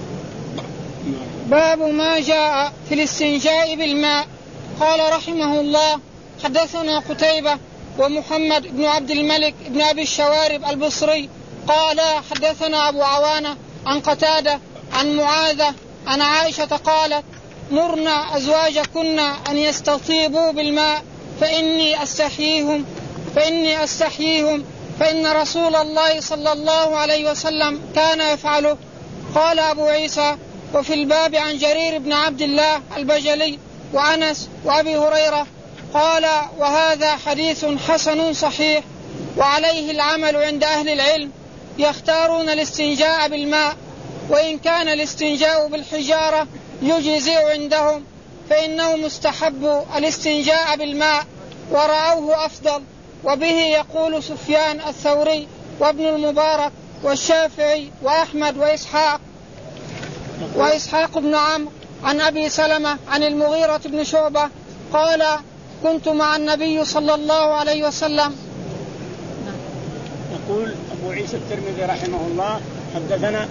باب ما جاء في الاستنجاء بالماء. قال رحمه الله حدثنا قتيبة ومحمد بن عبد الملك بن أبي الشوارب البصري قال حدثنا أبو عوانة عن قتادة عن معاذة عن عائشة قالت مرنا أزواجكن أن يستطيبوا بالماء فإني أستحييهم فإني أستحييهم فإن رسول الله صلى الله عليه وسلم كان يفعله. قال أبو عيسى وفي الباب عن جرير بن عبد الله البجلي وأنس وأبي هريرة. قال وهذا حديث حسن صحيح وعليه العمل عند أهل العلم، يختارون الاستنجاء بالماء، وإن كان الاستنجاء بالحجارة يجزئ عندهم فإنه مستحب الاستنجاء بالماء ورأوه أفضل. وبه يقول سفيان الثوري وابن المبارك والشافعي وأحمد وإسحاق وإسحاق بن عمرو عن أبي سلمة عن المغيرة بن شعبة قال كنت مع النبي صلى الله عليه وسلم. يقول أبو عيسى الترمذي رحمه الله حدثنا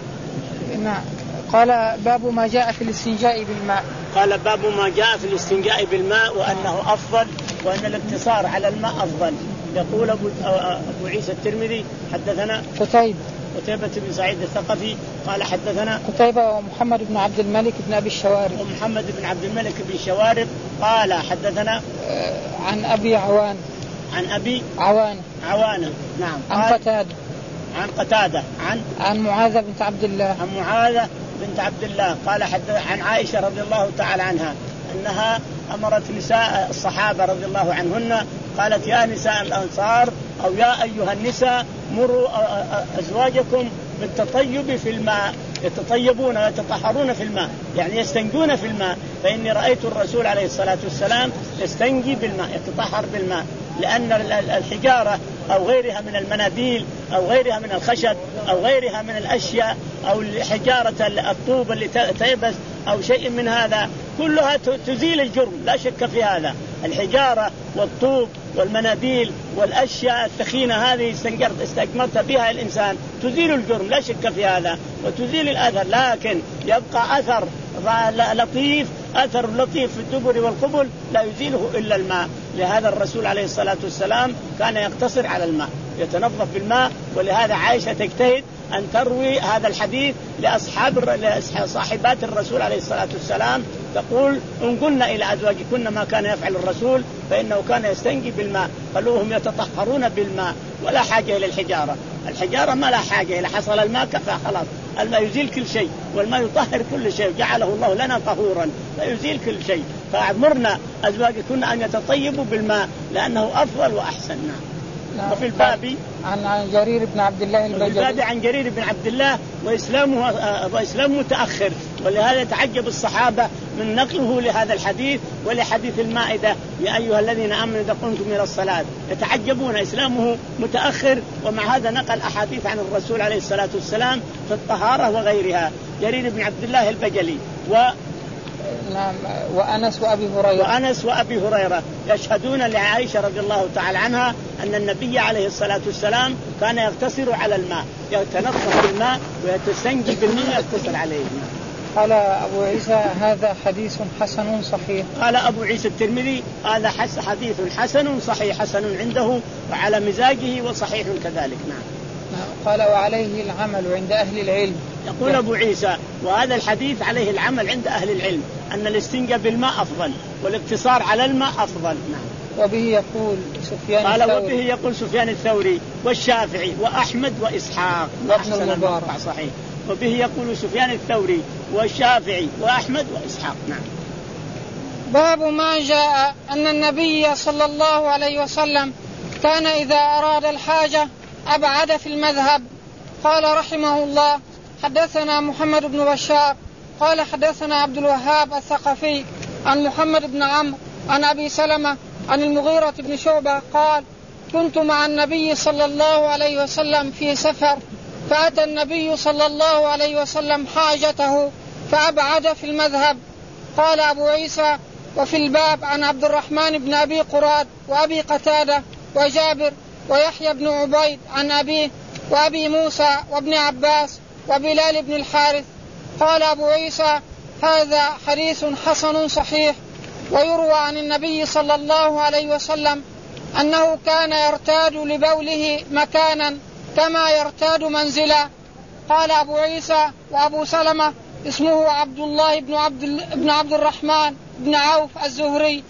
قال باب ما جاء في الاستنجاء بالماء. قال باب ما جاء في الاستنجاء بالماء وأنه أفضل وأن الاقتصار على الماء أفضل. يقول أبو, أبو عيسى الترمذي حدثنا قتيبة قتيبة بن سعيد الثقفي قال حدثنا قتيبة ومحمد بن عبد الملك بن أبي الشوارب ومحمد بن عبد الملك بن الشوارب قال حدثنا عن أبي عوان عن أبي عوان عوانة. نعم. عن قتادة عن قتادة عن عن معاذة بنت عبد الله عن معاذة بنت عبد الله قال حدث عن عائشة رضي الله تعالى عنها أنها أمرت نساء الصحابة رضي الله عنهن قالت يا نساء الأنصار أو يا أيها النساء مروا أزواجكم بالتطيب في الماء، يتطيبون ويتطهرون في الماء يعني يستنجون في الماء، فإني رأيت الرسول عليه الصلاة والسلام يستنجي بالماء يتطهر بالماء، لأن الحجارة أو غيرها من المناديل أو غيرها من الخشب أو غيرها من الأشياء أو حجارة الطوب اللي تيبس أو شيء من هذا كلها تزيل الجرم لا شك في هذا. الحجارة والطوب والمناديل والأشياء الثخينة هذه استجمرت بها الإنسان تزيل الجرم لا شك في هذا وتزيل الأثر، لكن يبقى أثر لطيف أثر لطيف في الدبر والقبل لا يزيله إلا الماء. لهذا الرسول عليه الصلاة والسلام كان يقتصر على الماء يتنظف بالماء، ولهذا عائشة تجتهد أن تروي هذا الحديث لأصحاب صاحبات الرسول عليه الصلاة والسلام تقول إن قلنا إلى أزواجكن ما كان يفعل الرسول فإنه كان يستنجي بالماء، قالوهم يتطهرون بالماء ولا حاجة إلى الحجارة، الحجارة ما لا حاجة إلى حصل الماء كفى خلاص، الماء يزيل كل شيء والماء يطهر كل شيء جعله الله لنا طهورا فيزيل كل شيء، فأمرنا أزواجكن أن يتطيبوا بالماء لأنه أفضل وأحسن. نعم. وفي الباب عن جرير بن عبد الله البجلي وفي الباب عن جرير بن عبد الله وإسلامه وإسلام متأخر، ولهذا يتعجب الصحابة من نقله لهذا الحديث ولحديث المائدة يا أيها الذين آمنوا إذا قمتم إلى الصلاة، يتعجبون إسلامه متأخر ومع هذا نقل أحاديث عن الرسول عليه الصلاة والسلام في الطهارة وغيرها. جرير بن عبد الله البجلي و نعم وأنس وأبي هريرة وأنس وأبي هريرة يشهدون لعائشة رضي الله تعالى عنها أن النبي عليه الصلاة والسلام كان يغتسل على الماء يتنظف بالماء ويتستنجي بالماء يغتسل عليه. قال أبو عيسى هذا حديث حسن صحيح. قال أبو عيسى الترمذي هذا حديث حسن صحيح حسن عنده وعلى مزاجه وصحيح كذلك. نعم. قال وعليه العمل عند أهل العلم. يقول أبو عيسى وهذا الحديث عليه العمل عند أهل العلم أن الاستنجاء بالماء أفضل والاقتصار على الماء أفضل. نعم. وبه يقول سفيان قال الثوري. وبه يقول سفيان الثوري والشافعي وأحمد وإسحاق وابن المبارك. صحيح. وبه يقول سفيان الثوري والشافعي وأحمد وإسحاق. نعم. باب ما جاء أن النبي صلى الله عليه وسلم كان إذا أراد الحاجة أبعد في المذهب. قال رحمه الله حدثنا محمد بن بشار قال حدثنا عبد الوهاب الثقفي عن محمد بن عمرو عن أبي سلمة عن المغيرة بن شعبة قال كنت مع النبي صلى الله عليه وسلم في سفر فأتى النبي صلى الله عليه وسلم حاجته فأبعد في المذهب. قال أبو عيسى وفي الباب عن عبد الرحمن بن أبي قراد وأبي قتادة وجابر ويحيى بن عبيد عن أبيه وأبي موسى وابن عباس وبلال بن الحارث. قال أبو عيسى هذا حديث حسن صحيح. ويروى عن النبي صلى الله عليه وسلم أنه كان يرتاد لبوله مكانا كما يرتاد منزلا. قال أبو عيسى وأبو سلمة اسمه عبد الله بن عبد, بن عبد الرحمن بن عوف الزهري.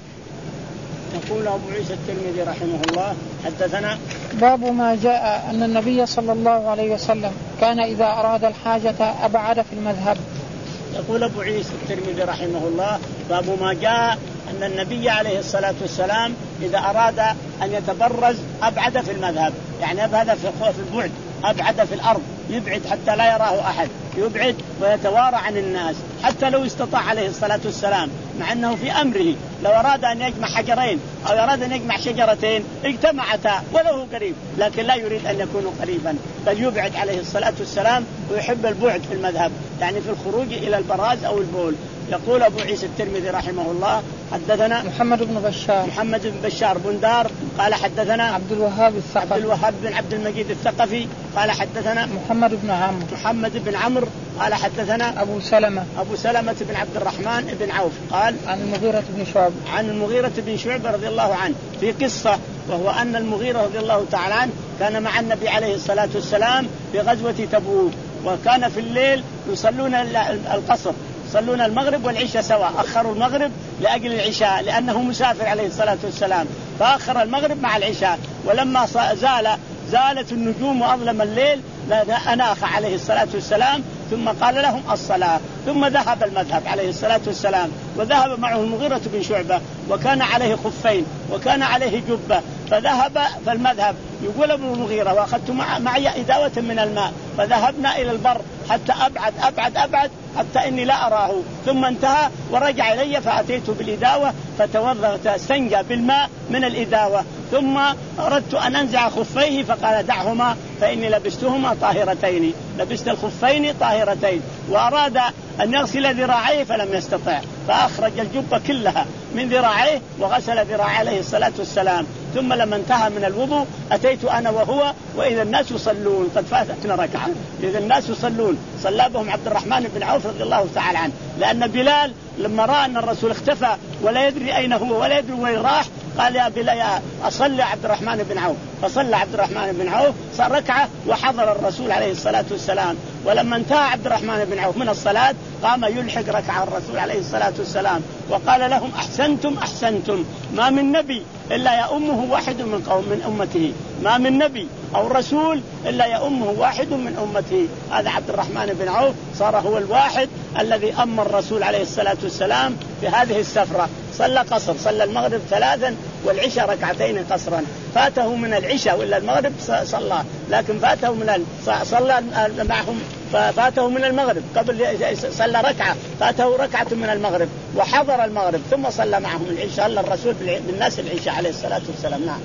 يقول أبو عيسى الترمذي رحمه الله حدثنا باب ما جاء أن النبي صلى الله عليه وسلم كان إذا أراد الحاجة أبعد في المذهب. يقول أبو عيسى الترمذي رحمه الله باب ما جاء أن النبي عليه الصلاة والسلام إذا أراد أن يتبرز أبعد في المذهب، يعني أبعد في البعد، أبعد في الأرض، يبعد حتى لا يراه أحد، يبعد ويتوارى عن الناس حتى لو استطاع عليه الصلاة والسلام، مع أنه في أمره لو أراد أن يجمع حجرين أو أراد أن يجمع شجرتين اجتمعتا ولو قريب، لكن لا يريد أن يكونوا قريبا، بل يبعد عليه الصلاة والسلام ويحب البعد في المذهب، يعني في الخروج إلى البراز أو البول. يقول أبو عيسى الترمذي رحمه الله حدثنا محمد بن بشار محمد بن بشار بندار قال حدثنا عبد الوهاب الثقفي عبد الوهاب بن عبد المجيد الثقفي قال حدثنا محمد بن عمرو محمد بن عمرو قال حدثنا أبو سلمة أبو سلمة بن عبد الرحمن بن عوف قال عن المغيرة بن شعبة عن المغيرة بن شعبة رضي الله عنه في قصة، وهو أن المغيرة رضي الله تعالى عنه كان مع النبي عليه الصلاة والسلام في غزوة تبوك، وكان في الليل يصلون القصر، يصلون المغرب والعشاء سواء، أخروا المغرب لأجل العشاء لأنه مسافر عليه الصلاة والسلام، فأخر المغرب مع العشاء، ولما زال زالت النجوم وأظلم الليل أناخ عليه الصلاة والسلام ثم قال لهم الصلاة، ثم ذهب المذهب عليه الصلاة والسلام، وذهب معه المغيرة بن شعبة وكان عليه خفين وكان عليه جبة، فذهب فالمذهب يقول ابن المغيرة وأخذت معي إداوة من الماء فذهبنا إلى البر حتى أبعد أبعد أبعد حتى إني لا أراه، ثم انتهى ورجع إلي فأتيت بالإداوة فتوضأ استنجى بالماء من الإداوة، ثم أردت أن أنزع خفيه فقال دعهما فإني لبستهما طاهرتين، لبست الخفين طاهرتين، وأراد أن يغسل ذراعيه فلم يستطع فأخرج الجبة كلها من ذراعيه وغسل ذراعيه عليه الصلاة والسلام، ثم لما انتهى من الوضوء أتيت أنا وهو وإذا الناس يصلون قد فاتتنا ركعة، إذا الناس يصلون صلى بهم عبد الرحمن بن عوف رضي الله تعالى عنه، لأن بلال لما رأى أن الرسول اختفى ولا يدري أين هو ولا يدري وين راح قال يا بلال أصلي عبد الرحمن بن عوف، فصلى عبد الرحمن بن عوف صار ركعة وحضر الرسول عليه الصلاة والسلام، ولما انتهى عبد الرحمن بن عوف من الصلاة قام يلحق ركعة الرسول عليه الصلاة والسلام وقال لهم أحسنتم أحسنتم، ما من نبي إلا يأمه واحد من قوم من أمته، ما من نبي أو رسول إلا يأمه واحد من أمته. هذا عبد الرحمن بن عوف صار هو الواحد الذي أم الرسول عليه الصلاة والسلام في هذه السفرة، صلى قصر، صلى المغرب ثلاثا والعشاء ركعتين قصرا، فاته من العشاء ولا المغرب صلى، لكن فاته من ال... صلى معهم فاته من المغرب قبل صلى ركعة، فاته ركعة من المغرب وحضر المغرب ثم صلى معهم العشاء، صلى الرسول بالناس العشاء عليه الصلاة والسلام. نعم.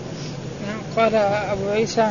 قال أبو عيسى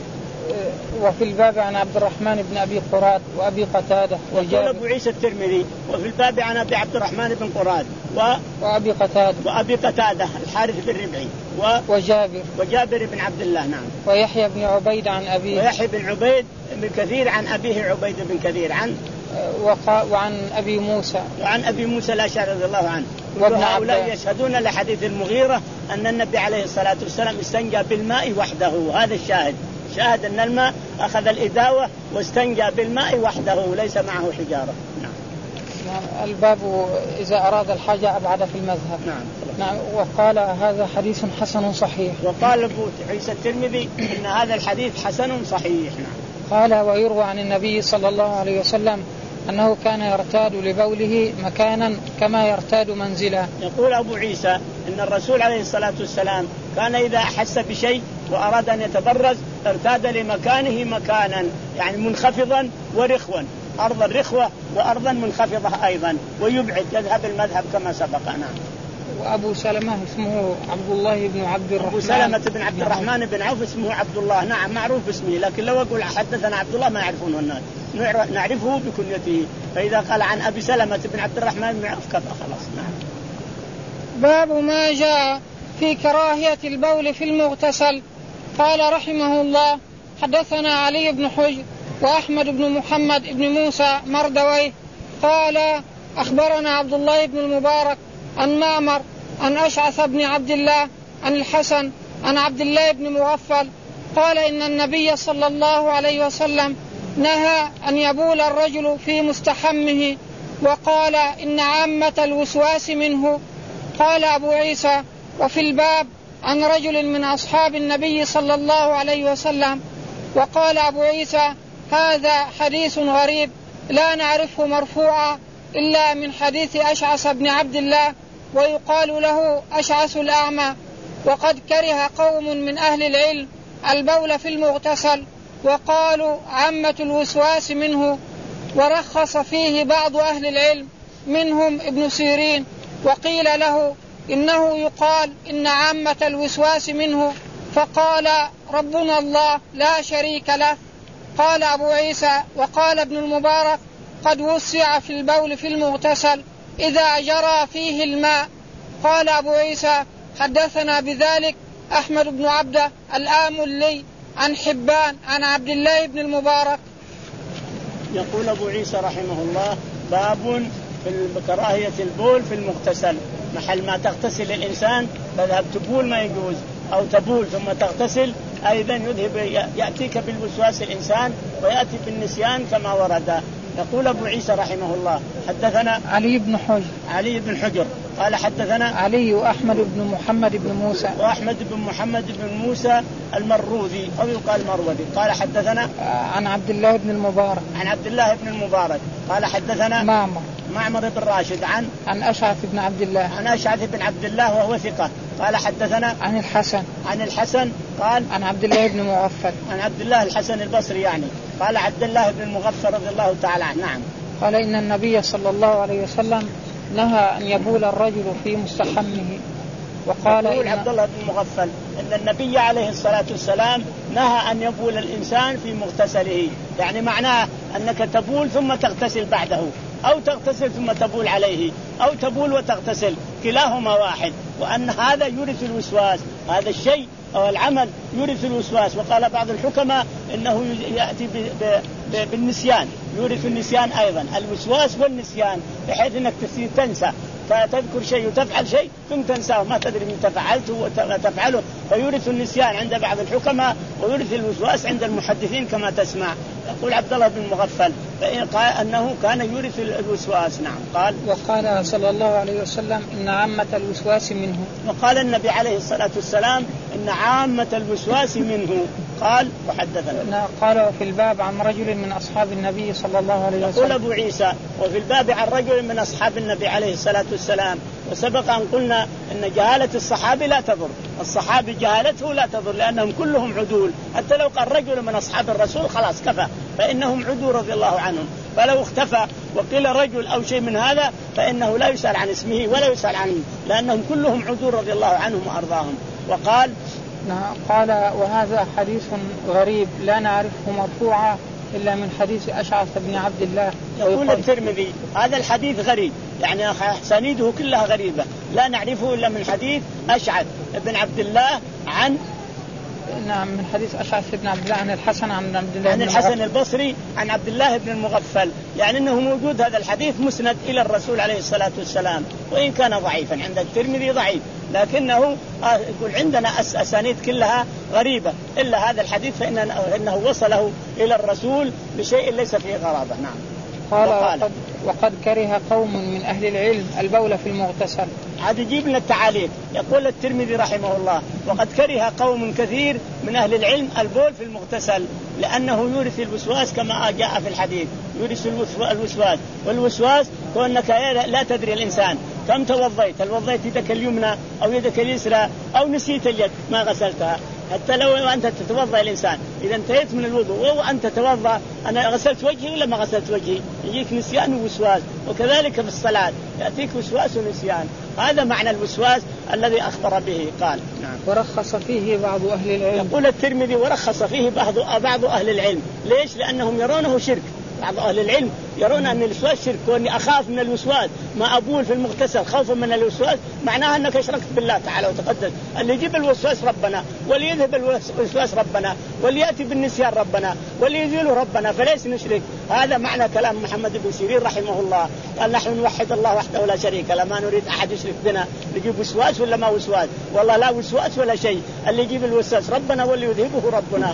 وفي الباب عن عبد الرحمن بن أبي قراد وأبي قتادة وجابر. أبو عيسى الترمذي وفي الباب عن أبي عبد الرحمن بن قراد و... وأبي قتادة وأبي قتادة الحارث بن ربعي و... وجابر وجابر بن عبد الله. نعم. ويحيى بن عبيد عن أبيه ويحيى بن عبيد بن كثير عن أبيه عبيد بن كثير عن وقا... وعن أبي موسى وعن أبي موسى الأشعري رضي الله عنه. وهؤلاء يشهدون لحديث المغيرة أن النبي عليه الصلاة والسلام استنجى بالماء وحده، هذا الشاهد، شاهد أن الماء أخذ الإداوة واستنجى بالماء وحده ليس معه حجارة. نعم. الباب إذا أراد الحاجة أبعد في المذهب. نعم. نعم. وقال هذا حديث حسن صحيح. وقال أبو عيسى الترمذي إن هذا الحديث حسن صحيح. نعم. قال ويروى عن النبي صلى الله عليه وسلم أنه كان يرتاد لبوله مكانا كما يرتاد منزلا. يقول أبو عيسى إن الرسول عليه الصلاة والسلام كان إذا أحس بشيء وأراد أن يتبرز ارتاد لمكانه مكانا يعني منخفضا ورخوا، أرضا رخوة وأرضا منخفضة أيضا، ويبعد يذهب المذهب كما سبقنا. وأبو سلمة اسمه عبد الله بن عبد الرحمن. أبو سلمة بن عبد الرحمن بن عوف اسمه عبد الله. نعم معروف اسمه، لكن لو أقول حدثنا عبد الله ما يعرفونه الناس، نعرفه بكنيته. فإذا قال عن أبي سلمة بن عبد الرحمن بن عوف كفى خلاص. نعم. باب ما جاء في كراهية البول في المغتسل. قال رحمه الله حدثنا علي بن حجر وأحمد بن محمد بن موسى مردويه قال أخبرنا عبد الله بن المبارك عن معمر عن أشعث بن عبد الله عن الحسن عن عبد الله بن مغفل قال إن النبي صلى الله عليه وسلم نهى أن يبول الرجل في مستحمه، وقال إن عامة الوسواس منه. قال أبو عيسى وفي الباب عن رجل من أصحاب النبي صلى الله عليه وسلم. وقال أبو عيسى هذا حديث غريب لا نعرفه مرفوعا إلا من حديث أشعث بن عبد الله ويقال له أشعث الأعمى. وقد كره قوم من أهل العلم البول في المغتسل وقالوا عامة الوسواس منه، ورخص فيه بعض أهل العلم منهم ابن سيرين، وقيل له إنه يقال إن عامة الوسواس منه، فقال ربنا الله لا شريك له. قال أبو عيسى وقال ابن المبارك قد وسع في البول في المغتسل إذا جرى فيه الماء. قال أبو عيسى حدثنا بذلك أحمد بن عبده الآملي عن حبان عن عبد الله بن المبارك. يقول أبو عيسى رحمه الله باب في كراهية البول في المغتسل، محل ما تغتسل الإنسان فذهب تبول ما يجوز، أو تبول ثم تغتسل أيضا يذهب يأتيك بالوسواس الإنسان ويأتي بالنسيان كما ورد. يقول أبو عيسى رحمه الله حدثنا علي بن حجر علي بن حجر قال حدثنا علي وأحمد بن محمد بن موسى وأحمد بن محمد بن موسى المروذي أو يقال مروذي قال حدثنا عن عبد الله بن المبارك عن عبد الله بن المبارك قال حدثنا معمر معمر بن راشد عن عن أشعث بن عبد الله عن أشعث بن عبد الله وهو ثقة قال حدثنا عن الحسن عن الحسن قال عن عبد الله بن مغفل عن عبد الله الحسن البصري يعني قال عبد الله بن المغفل رضي الله تعالى عنه. نعم. قال إن النبي صلى الله عليه وسلم نهى أن يبول الرجل في مستحمه. وقال يقول عبد الله بن المغفل إن النبي عليه الصلاة والسلام نهى أن يبول الإنسان في مغتسله، يعني معناه أنك تبول ثم تغتسل بعده، أو تغتسل ثم تبول عليه، أو تبول وتغتسل، كلاهما واحد، وأن هذا يورث الوسواس، هذا الشيء أو العمل يورث الوسواس. وقال بعض الحكماء إنه يأتي بالنسيان، يورث النسيان أيضا، الوسواس والنسيان، بحيث أنك تنسى تذكر شيء وتفعل شيء ثم تنساه ما تدري من تفعلته وتفعله، فيورث النسيان عند بعض الحكماء ويورث الوسواس عند المحدثين كما تسمع. يقول عبد الله بن مغفل قال أنه كان يورث الوسواس. نعم. قال وقال صلى الله عليه وسلم إن عامة الوسواس منه. وقال النبي عليه الصلاة والسلام إن عامة الوسواس منه. قال وحدثنا قال وفي الباب عن رجل من أصحاب النبي صلى الله عليه وسلم. يقول أبو عيسى وفي الباب عن رجل من أصحاب النبي عليه الصلاة والسلام. وسبق أن قلنا أن جهالة الصحابي لا تضر، الصحابي جهالته لا تضر لأنهم كلهم عدول، حتى لو قال رجل من أصحاب الرسول خلاص كفى، فإنهم عدول رضي الله عنهم. فلو اختفى وقيل رجل أو شيء من هذا فإنه لا يسأل عن اسمه ولا يسأل عنه، لأنهم كلهم عدول رضي الله عنهم وأرضاهم. وقال قال وهذا حديث غريب لا نعرفه مرفوعا إلا من حديث أشعث بن عبد الله. يقول الترمذي هذا الحديث غريب، يعني سنيده كلها غريبة، لا نعرفه إلا من حديث أشعث بن عبد الله عن نعم من حديث أشعث بن عبد الله عن الحسن عن عبد الله عن الحسن البصري عن عبد الله بن المغفل، يعني أنه موجود هذا الحديث مسند إلى الرسول عليه الصلاة والسلام، وإن كان ضعيفا عند الترمذي ضعيف، لكنه يقول عندنا أسانيد كلها غريبة إلا هذا الحديث فإنه وصله إلى الرسول بشيء ليس فيه غرابة. نعم. قال وقد, وقد كره قوم من أهل العلم البول في المغتسل. عاد يجيب لنا التعاليق. يقول الترمذي رحمه الله وقد كره قوم كثير من أهل العلم البول في المغتسل لأنه يورث الوسواس كما جاء في الحديث، يورث الوسواس. والوسواس هو أنك لا تدري الإنسان كم توضيت، هل وضيت يدك اليمنى أو يدك اليسرى أو نسيت اليد ما غسلتها. حتى لو أنت تتوضأ الإنسان إذا انتهيت من الوضوء وهو أنت تتوضأ أنا غسلت وجهي ولا ما غسلت وجهي، يجيك نسيان ووسواس. وكذلك في الصلاة يأتيك وسواس ونسيان، هذا معنى الوسواس الذي أخبر به. قال نعم. ورخص فيه بعض أهل العلم. يقول الترمذي ورخص فيه بعض بعض أهل العلم. ليش؟ لأنهم يرونه شرك. بعض أهل العلم يرون أن الوسواس شرك، وأني أخاف من الوسواس ما أبول في المغتسل خوفا من الوسواس معناها أنك أشركت بالله تعالى وتقدس. اللي يجيب الوسواس ربنا، واللي يذهب الوسواس ربنا، واللي يأتي بالنسيان ربنا، واللي يزيله ربنا، فليس نشرك. هذا معنى كلام محمد بن سيرين رحمه الله. قال نحن نوحد الله وحده ولا شريك له، ما نريد أحد يشرك بنا. نجيب وسواس ولا ما وسواس؟ والله لا وسواس ولا شيء، اللي يجيب الوسواس ربنا واللي يذهبه ربنا.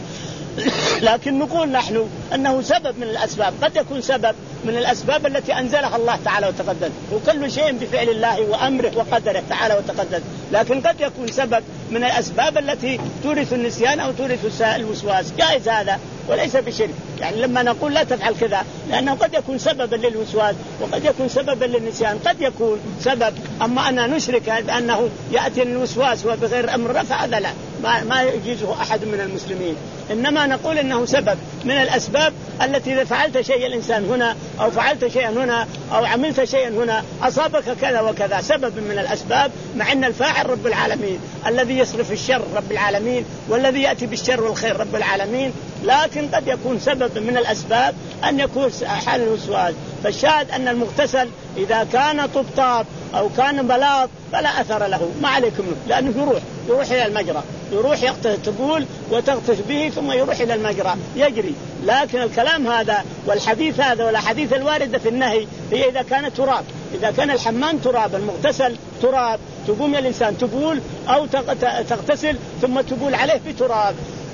لكن نقول نحن أنه سبب من الأسباب، قد يكون سبب من الأسباب التي أنزلها الله تعالى وتقدس، وكل شيء بفعل الله وأمره وقدره تعالى وتقدس. لكن قد يكون سبب من الأسباب التي تورث النسيان أو تورث الوسواس، جائز هذا وليس بشرك. يعني لما نقول لا تفعل كذا لأنه قد يكون سببا للوسواس وقد يكون سببا للنسيان، قد يكون سبب. أما أنا نشرك بأنه يأتي الوسواس وبغير أمر رفع هذا لا، ما, ما يجيزه أحد من المسلمين. إنما نقول إنه سبب من الأسباب التي إذا فعلت شيء الإنسان هنا أو فعلت شيئا هنا أو عملت شيئا هنا أصابك كذا وكذا، سبب من الأسباب، مع أن الفاعل رب العالمين الذي يصرف الشر رب العالمين والذي يأتي بالشر والخير رب العالمين. لكن قد يكون سبب من الأسباب أن يكون حال الوسواس. فالشاهد أن المغتسل إذا كان طبطاب أو كان بلاط فلا أثر له، ما عليكم، لأنه يروح يروح إلى المجرى، يروح تقول وتغتسل به ثم يروح إلى المجرى يجري. لكن الكلام هذا والحديث هذا والحديث الواردة في النهي هي إذا كان تراب، إذا كان الحمام تراب المغتسل تراب تقوم الإنسان تقول أو تغتسل ثم تقول عليه بتراب.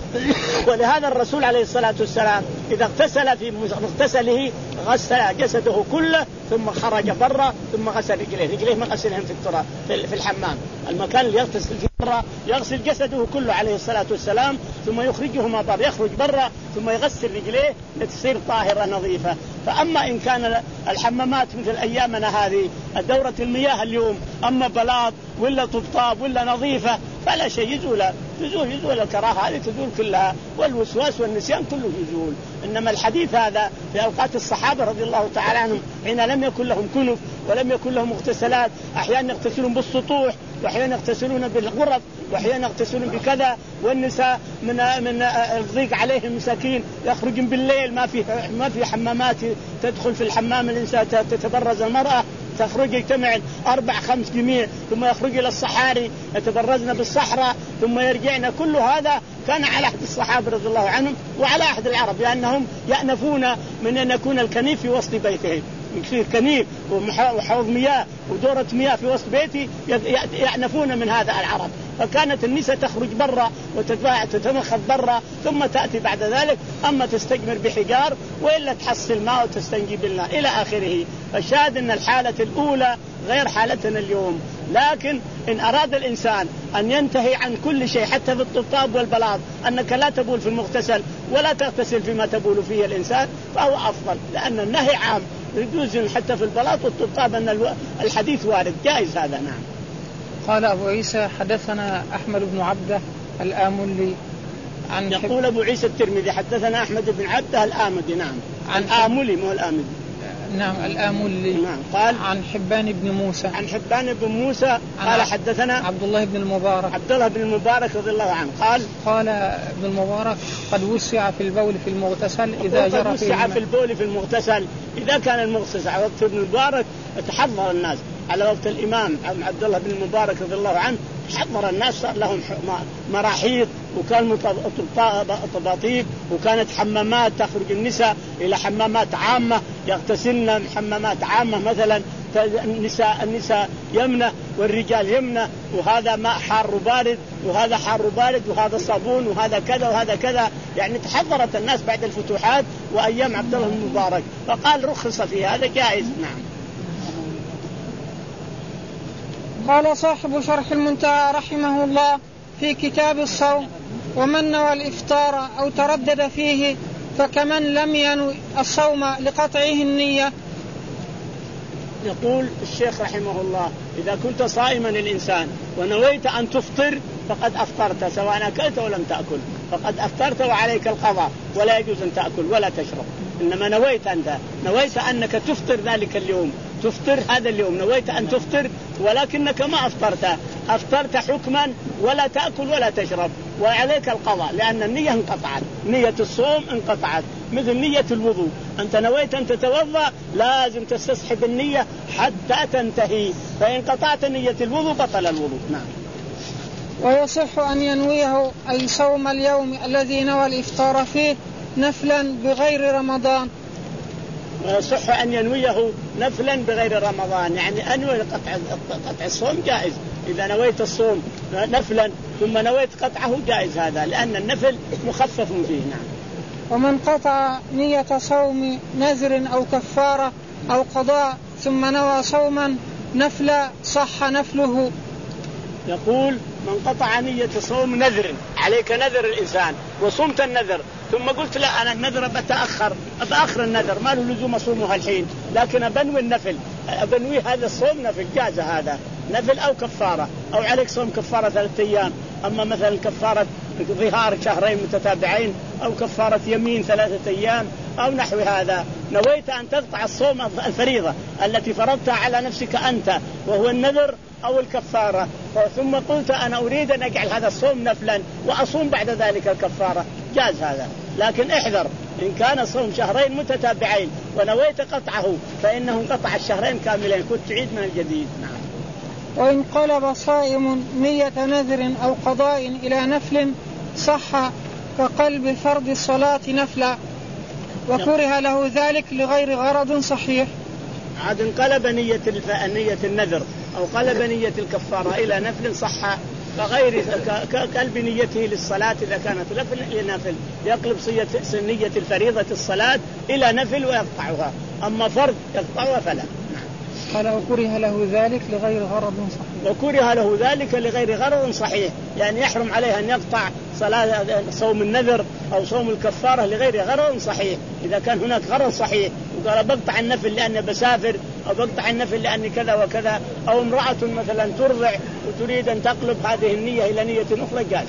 ولهذا الرسول عليه الصلاة والسلام إذا اغتسل في مغتسله غسل جسده كله ثم خرج برا ثم غسل رجليه، رجليه ما غسلهم في التراب في الحمام، المكان اللي يغتسل فيه برا يغسل جسده كله عليه الصلاة والسلام ثم يخرجهما برا، يخرج برا ثم يغسل رجليه لتصير طاهرة نظيفة. فأما إن كان الحمامات مثل أيامنا هذه دورة المياه اليوم أما بلاط ولا طبطاب ولا نظيفة فلا شيء يزول يزول يزول الكراهة هذه تزول كلها، والوسواس والنسيان كله يزول. إنما الحديث هذا في أوقات الصحابة رضي الله تعالى عنهم حين لم يكن لهم كنف ولم يكن لهم مغتسلات، أحيانا يغتسلون بالسطوح وأحيانا يغتسلون بالغرف وأحيانا يغتسلون بكذا، والنساء من من الضيق عليهم مساكين يخرجون بالليل ما في ما في حمامات تدخل في الحمام الإنسان تتبرز المرأة تخرج يجتمع أربع خمس جميع ثم يخرج إلى الصحاري يتبرزن بالصحراء ثم يرجعن. كل هذا كان على عهد الصحابة رضي الله عنهم وعلى عهد العرب، لأنهم يأنفون من أن يكون الكنيف في وسط بيتهم، يصير كنيف وحوض مياه ودورة مياه في وسط بيتي يأنفون من هذا العرب. فكانت النساء تخرج برا وتتمخض برا ثم تأتي بعد ذلك أما تستجمر بحجار وإلا تحصل ماء وتستنجي بالله إلى آخره. فالشاهد أن الحالة الأولى غير حالتنا اليوم. لكن إن أراد الإنسان أن ينتهي عن كل شيء حتى في الطبطاب والبلاط أنك لا تبول في المغتسل ولا تغتسل فيما تبول فيه الإنسان فهو أفضل، لأن النهي عام يجوز حتى في البلاط والطبطاب أن الحديث وارد جائز هذا. نعم. قال أبو عيسى حدثنا أحمد بن عبده الآملي عن يقول أبو عيسى الترمذي حدثنا أحمد بن عبده الآمدي. نعم. عن آملي مو الآمدي. نعم الآملي. نعم. قال عن حبان بن موسى. عن حبان بن موسى قال حدثنا عبد الله بن المبارك. عبد الله بن المبارك رضي الله عنه قال قال ابن المبارك قد وسع في البول في المغتسل إذا جرى قد وسع في البول في المغتسل إذا كان المغتسل على وقت ابن المبارك يتحضر الناس، على وقت الإمام عبد الله بن المبارك رضي الله عنه حضر الناس صار لهم مراحيض وكان طباطيب وكانت حمامات تخرج النساء إلى حمامات عامة يغتسلن حمامات عامة مثلا النساء النساء يمنى والرجال يمنى، وهذا ماء حار وبارد، وهذا حار وبارد، وهذا صابون، وهذا كذا وهذا كذا. يعني تحضرت الناس بعد الفتوحات وأيام عبد الله المبارك، فقال رخص في هذا جائز. نعم. قال صاحب شرح المنتهى رحمه الله في كتاب الصوم: ومن نوى الإفطار أو تردد فيه فكمن لم ينوي الصوم لقطعه النية. يقول الشيخ رحمه الله: إذا كنت صائما الإنسان ونويت أن تفطر فقد أفطرت، سواء أكلت أو لم تأكل فقد أفطرت وعليك القضاء، ولا يجوز أن تأكل ولا تشرب. إنما نويت أنت نويت أنك تفطر ذلك اليوم، تفطر هذا اليوم، نويت أن تفطر ولكنك ما أفطرت، أفطرت حكما ولا تأكل ولا تشرب وعليك القضاء، لأن النية انقطعت، نية الصوم انقطعت. مثل نية الوضوء، أنت نويت أن تتوضأ لازم تستصحب النية حتى تنتهي، فإن قطعت نية الوضوء بطل الوضوء. نعم. ويصح أن ينويه أي صوم اليوم الذي نوى الإفطار فيه نفلا بغير رمضان. ويصح أن ينويه نفلا بغير رمضان، يعني أنوي قطع, قطع الصوم جائز. إذا نويت الصوم نفلا ثم نويت قطعه جائز هذا، لأن النفل مخفف فيه. نعم. ومن قطع نية صوم نذر أو كفارة أو قضاء ثم نوى صوما نفلا صح نفله. يقول: من قطع نية صوم نذر، عليك نذر الإنسان وصمت النذر ثم قلت لا أنا النذر بتأخر بأخر النذر ما له لزوم أصومها الحين، لكن أبنوي النفل، أبنوي هذا الصوم نفل، جاز هذا نفل أو كفارة، أو عليك صوم كفارة ثلاثة أيام، أما مثلا كفارة ظهار شهرين متتابعين أو كفارة يمين ثلاثة أيام أو نحو هذا. نويت أن تقطع الصوم الفريضة التي فرضتها على نفسك أنت وهو النذر أو الكفارة، ثم قلت أنا أريد أن أجعل هذا الصوم نفلا وأصوم بعد ذلك الكفارة، جاز هذا. لكن احذر، إن كان صوم شهرين متتابعين ونويت قطعه فإنه انقطع الشهرين كاملين، كنت تعيد من الجديد. نعم. وإن قلب صائم نية نذر أو قضاء إلى نفل صح كقلب فرض الصلاة نفلا، وكره له ذلك لغير غرض صحيح. عاد انقلب نية نية النذر أو قلب نية الكفارة إلى نفل صح كغير كقلب نيته للصلاة إذا كانت نفل إلى نفل، يقلب نية الفريضة الصلاة إلى نفل ويقطعها، أما فرض يقطعها فلا. قال: وكره له ذلك لغير غرض صحيح. وكره له ذلك لغير غرض صحيح، يعني يحرم عليه أن يقطع صلاة صوم النذر أو صوم الكفارة لغير غرض صحيح. إذا كان هناك غرض صحيح وقال بقطع النفل لأني بسافر أو بقطع النفل لأني كذا وكذا، أو امرأة مثلا ترضع وتريد أن تقلب هذه النية إلى نية أخرى جائز.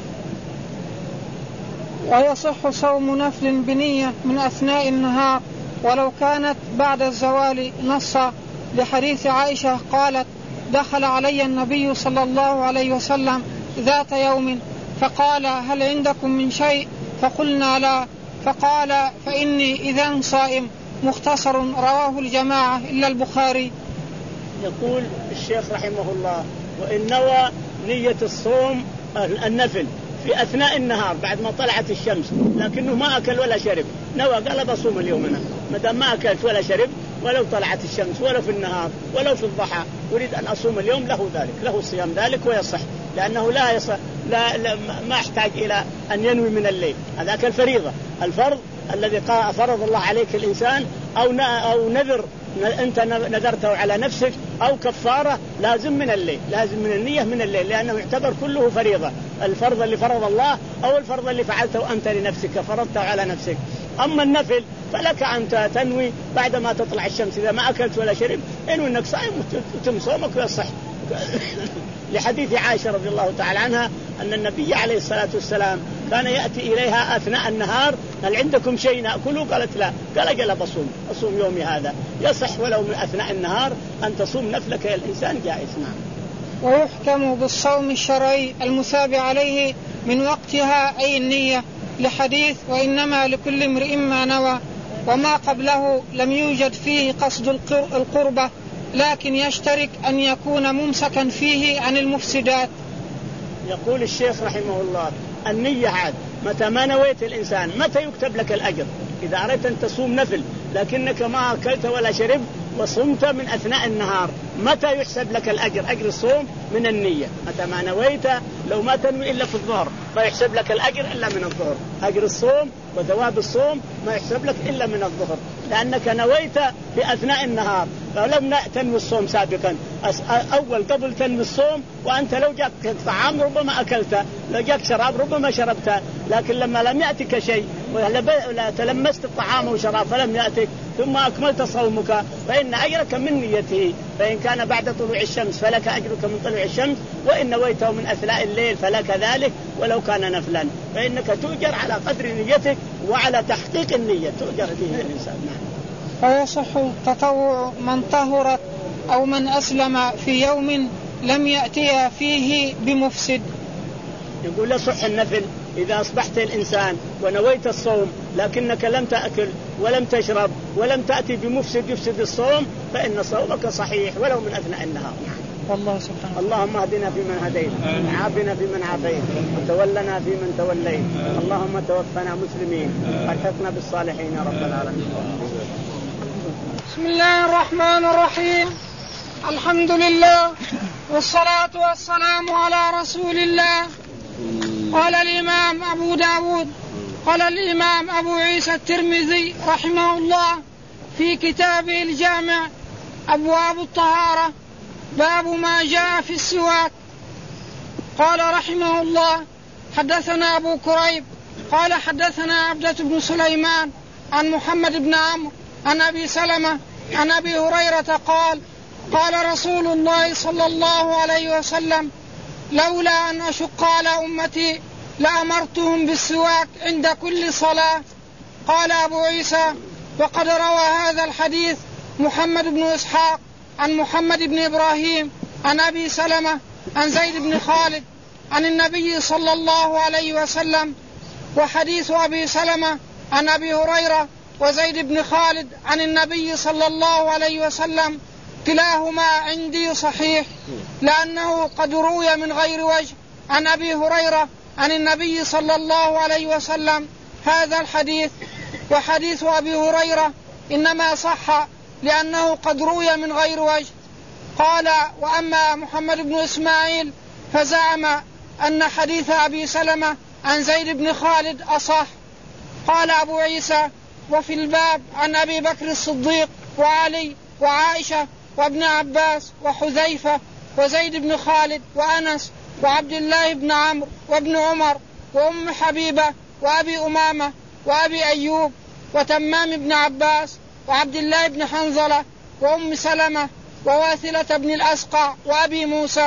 ويصح صوم نفل بنية من أثناء النهار ولو كانت بعد الزوال نصا، لحديث عائشة قالت: دخل علي النبي صلى الله عليه وسلم ذات يوم فقال: هل عندكم من شيء؟ فقلنا لا، فقال: فإني إذن صائم. مختصر رواه الجماعة إلا البخاري. يقول الشيخ رحمه الله: وإن نوى نية الصوم النفل في أثناء النهار بعد ما طلعت الشمس لكنه ما أكل ولا شرب، نوى قال بصوم اليوم أنا ما دام ما أكلت ولا شرب ولو طلعت الشمس ولو في النهار ولو في الضحى أريد أن أصوم اليوم، له ذلك، له صيام ذلك ويصح، لأنه لا يصح لا, لا ما يحتاج إلى أن ينوي من الليل. هذاك الفريضة، الفرض الذي فرض الله عليك الإنسان أو أو نذر أنت نذرته على نفسك أو كفارة لازم من الليل، لازم من النية من الليل، لأنه يعتبر كله فريضة، الفرض اللي فرض الله أو الفرض اللي فعلته أنت لنفسك فرضته على نفسك. أما النفل فلك أن تنوي بعدما تطلع الشمس إذا ما أكلت ولا شرب إنه إنك صائم وتم صومك ويصح. لحديث عائشة رضي الله تعالى عنها أن النبي عليه الصلاة والسلام كان يأتي إليها أثناء النهار: هل عندكم شيء نأكله؟ قالت لا، قال جل بصوم أصوم يومي هذا. يصح ولو من أثناء النهار أن تصوم نفلك يا الإنسان جائز. نعم. ويحكم بالصوم الشرعي المثاب عليه من وقتها أي النية، لحديث: وإنما لكل امرئ ما نوى، وما قبله لم يوجد فيه قصد القربة، لكن يشترك أن يكون ممسكا فيه عن المفسدات. يقول الشيخ رحمه الله: النية عاد متى ما نويت الإنسان متى يكتب لك الأجر؟ إذا أردت أن تصوم نفل لكنك ما أكلت ولا شربت وصمت من أثناء النهار متى يحسب لك الأجر؟ أجر الصوم من النية. متى ما نويت لو ما تنوي إلا في الظهر ما يحسب لك الأجر إلا من الظهر. أجر الصوم وثواب الصوم ما يحسب لك إلا من الظهر لأنك نويت في أثناء النهار. فلم تنوي الصوم سابقا أول قبل تنوي الصوم وأنت لو جاك طعام ربما أكلت لو جاك شراب ربما شربت لكن لما لم يأتك شيء ولا تلمست الطعام وشراب فلم يأتك ثم أكملت صومك فإن أجرك من نيته. فإن كان بعد طلوع الشمس فلك أجرك من طلوع الشمس وإن نويته من أثناء الليل فلك ذلك ولو كان نفلا فإنك تؤجر على قدر نيتك وعلى تحقيق النية تؤجر فيه الإنسان. فيصح التطوع من طهرت أو من أسلم في يوم لم يأتي فيه بمفسد. يقول يصح النفل إذا أصبحت الإنسان ونويت الصوم لكنك لم تأكل ولم تشرب ولم تأتي بمفسد يفسد الصوم فإن صومك صحيح ولو من أثناء النهار. والله سبحانه. اللهم اهدنا فيمن هديت وعافنا فيمن عافيت وتولنا فيمن توليت اللهم توفنا مسلمين والحقنا بالصالحين يا رب العالمين. بسم الله الرحمن الرحيم. الحمد لله والصلاة والسلام على رسول الله. قال الإمام أبو داود قال الإمام أبو عيسى الترمذي رحمه الله في كتابه الجامع أبواب الطهارة باب ما جاء في السواك. قال رحمه الله حدثنا أبو كريب قال حدثنا عبدة بن سليمان عن محمد بن عمرو عن أبي سلمة عن أبي هريرة قال قال رسول الله صلى الله عليه وسلم لولا أن أشق على أمتي لأمرتهم بالسواك عند كل صلاة. قال أبو عيسى وقد روى هذا الحديث محمد بن إسحاق عن محمد بن إبراهيم عن أبي سلمة عن زيد بن خالد عن النبي صلى الله عليه وسلم. وحديث أبي سلمة عن أبي هريرة وزيد بن خالد عن النبي صلى الله عليه وسلم كلاهما عندي صحيح لأنه قد روي من غير وجه عن أبي هريرة عن النبي صلى الله عليه وسلم هذا الحديث. وحديث أبي هريرة إنما صح لأنه قد روي من غير وجه. قال وأما محمد بن إسماعيل فزعم أن حديث أبي سلمة عن زيد بن خالد أصح. قال أبو عيسى وفي الباب عن أبي بكر الصديق وعلي وعائشة وابن عباس وحذيفة وزيد بن خالد وأنس وعبد الله بن عمرو وابن عمر وأم حبيبة وأبي أمامة وأبي أيوب وتمام بن عباس وعبد الله بن حنظلة وأم سلمة وواثلة بن الأسقع وأبي موسى.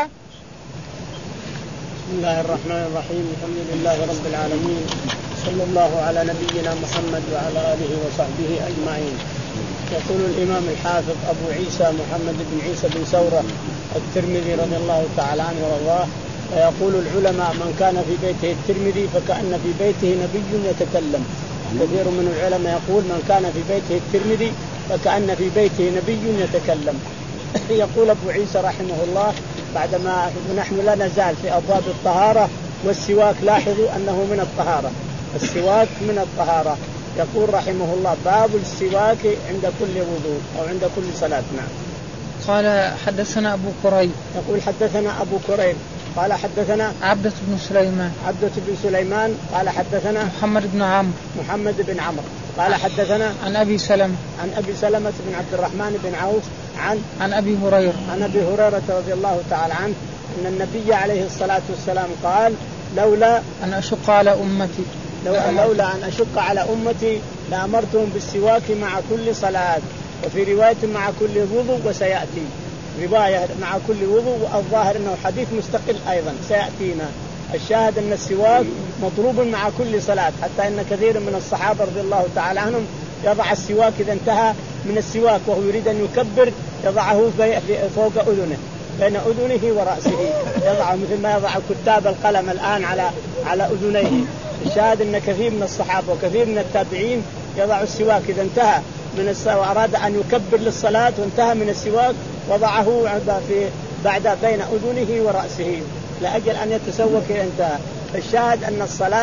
بسم الله الرحمن الرحيم. الحمد لله رب العالمين صلى الله على نبينا محمد وعلى آله وصحبه أجمعين. يقول الإمام الحافظ أبو عيسى محمد بن عيسى بن ثورة الترمذي رضي الله تعالى عنه وارضاه ويقول العلماء من كان في بيته الترمذي فكأن في بيته نبي يتكلم. كثير من العلماء يقول من كان في بيته الترمذي فكأن في بيته نبي يتكلم. يقول أبو عيسى رحمه الله بعدما نحن لا نزال في أبواب الطهارة والسواك لاحظوا أنه من الطهارة السواك من الطهارة. يقول رحمه الله باب السواك عند كل وضوء أو عند كل صلاة. نعم. قال حدثنا أبو كريب يقول حدثنا أبو كريب قال حدثنا عبدة بن سليمان عبدة بن سليمان قال حدثنا محمد بن عمرو محمد بن عمرو قال حدثنا عن أبي سلمة عن أبي سلمة بن عبد الرحمن بن عوف عن عن أبي هريرة عن أبي هريرة رضي الله تعالى عنه أن النبي عليه الصلاة والسلام قال لولا أن أشق على أمتي لولا أن أشق على أمتي لأمرتهم بالسواك مع كل صلاة وفي رواية مع كل وضوء وسيأتي رواية مع كل وضوء والظاهر أنه حديث مستقل أيضا سيأتينا. الشاهد أن السواك مطلوب مع كل صلاة حتى أن كثير من الصحابة رضي الله تعالى عنهم يضع السواك إذا انتهى من السواك وهو يريد أن يكبر يضعه فوق أذنه بين أذنه ورأسه يضعه مثل ما يضع كتاب القلم الآن على على أذنيه. الشاهد أن كثير من الصحابة وكثير من التابعين يضع السواك إذا انتهى من السواك وأراد أن يكبر للصلاة وانتهى من السواك وضعه في بعد بين أذنه ورأسه لأجل أن يتسوك إذا انتهى. الشاهد أن الصلاة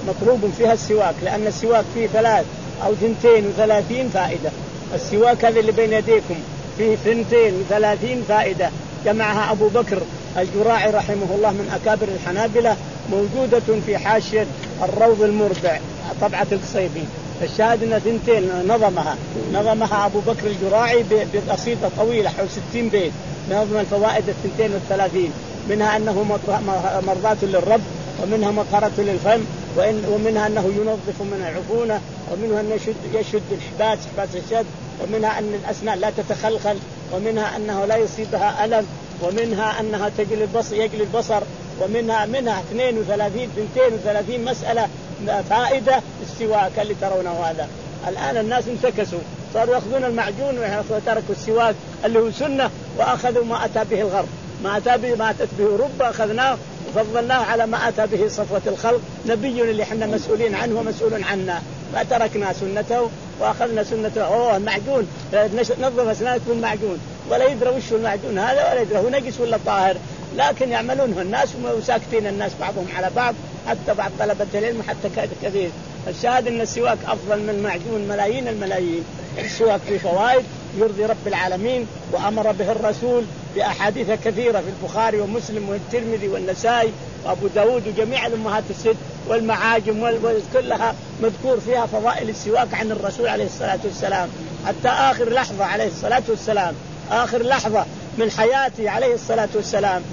مطلوب فيها السواك، لأن السواك فيه ثلاث أو ثنتين وثلاثين فائدة. السواك هذا اللي بين يديكم فيه ثنتين وثلاثين فائدة، جمعها أبو بكر الجراعي رحمه الله من أكابر الحنابلة، موجودة في حاشية الروض المربع طبعة القصيبي. الشاهد أن ثنتين نظمها نظمها أبو بكر الجراعي بقصيدة طويلة حول ستين بيت، نظم الفوائد الثنتين والثلاثين، منها أنه مرضاة للرب، ومنها مطهرة للفم، ومنها أنه ينظف من العفونة، ومنها أنه يشد, يشد الحباس حباس الشد، ومنها أن الأسنان لا تتخلخل، ومنها أنه لا يصيبها ألم، ومنها أنها تجلي البصر يجلي البصر، ومنها منها اثنين وثلاثين اثنتين وثلاثين مسألة فائدة السواك اللي ترونه هذا. الآن الناس انتكسوا، صاروا يأخذون المعجون وتركوا السواك اللي هو سنة، وأخذوا ما أتى به الغرب، ما أتى به ما أتت به أوروبا أخذناه وفضلناه على ما أتى به صفوة الخلق، نبي اللي احنا مسؤولين عنه ومسؤول عنا، ما تركنا سنته وأخذنا سنته. أوه المعجون نظف أسنانك بالمعجون، ولا يدري وش المعجون هذا، ولا يدري هو نجس ولا طاهر، لكن يعملونه الناس وساكتين الناس بعضهم على بعض، حتى بعض طلبة العلم حتى كثير. الشاهد أن السواك أفضل من المعجون ملايين الملايين. السواك فيه فوائد يرضي رب العالمين، وأمر به الرسول بأحاديث كثيرة في البخاري ومسلم والترمذي والنسائي وأبو داود وجميع الأمهات الست والمعاجم وكلها مذكور فيها فضائل السواك عن الرسول عليه الصلاة والسلام، حتى آخر لحظة عليه الصلاة والسلام، آخر لحظة من حياته عليه الصلاة والسلام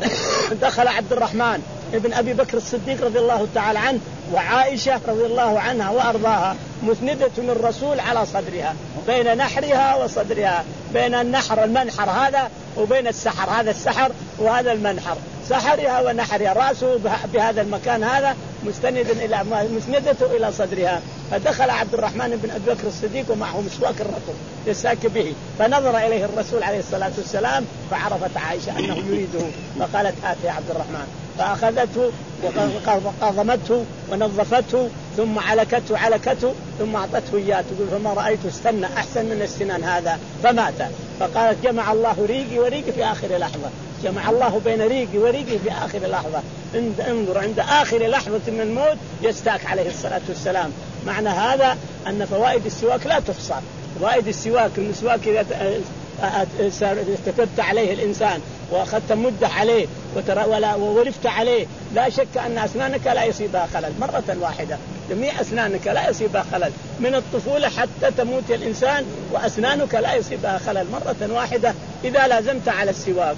دخل عبد الرحمن ابن أبي بكر الصديق رضي الله تعالى عنه وعائشة رضي الله عنها وأرضاها مسندة للرسول على صدرها، بين نحرها وصدرها، بين النحر المنحر هذا وبين السحر، هذا السحر وهذا المنحر، سحرها ونحرها، رأسه بهذا المكان هذا مستند إلى مسندته إلى صدرها. فدخل عبد الرحمن بن أبي بكر الصديق ومعه مسواك الرطب يساك به، فنظر إليه الرسول عليه الصلاة والسلام فعرفت عائشة أنه يريده، فقالت هات يا عبد الرحمن، فأخذته وقضمته ونظفته ثم علكته علكته ثم أعطته إياه، تقول فما رأيته استنى أحسن من السنان هذا فمات. فقالت جمع الله ريقي وريقي في آخر لحظة، جمع الله بين ريقي وريقي في آخر لحظة. انظر عند آخر لحظة من الموت يستاك عليه الصلاة والسلام. معنى هذا أن فوائد السواك لا تحصى، فوائد السواك المسواك إذا استفدت عليه الإنسان وأخذت مدة عليه وورفت عليه لا شك أن أسنانك لا يصيبها خلل مرة واحدة، جميع أسنانك لا يصيبها خلل من الطفولة حتى تموت الإنسان، وأسنانك لا يصيبها خلل مرة واحدة إذا لازمت على السواك.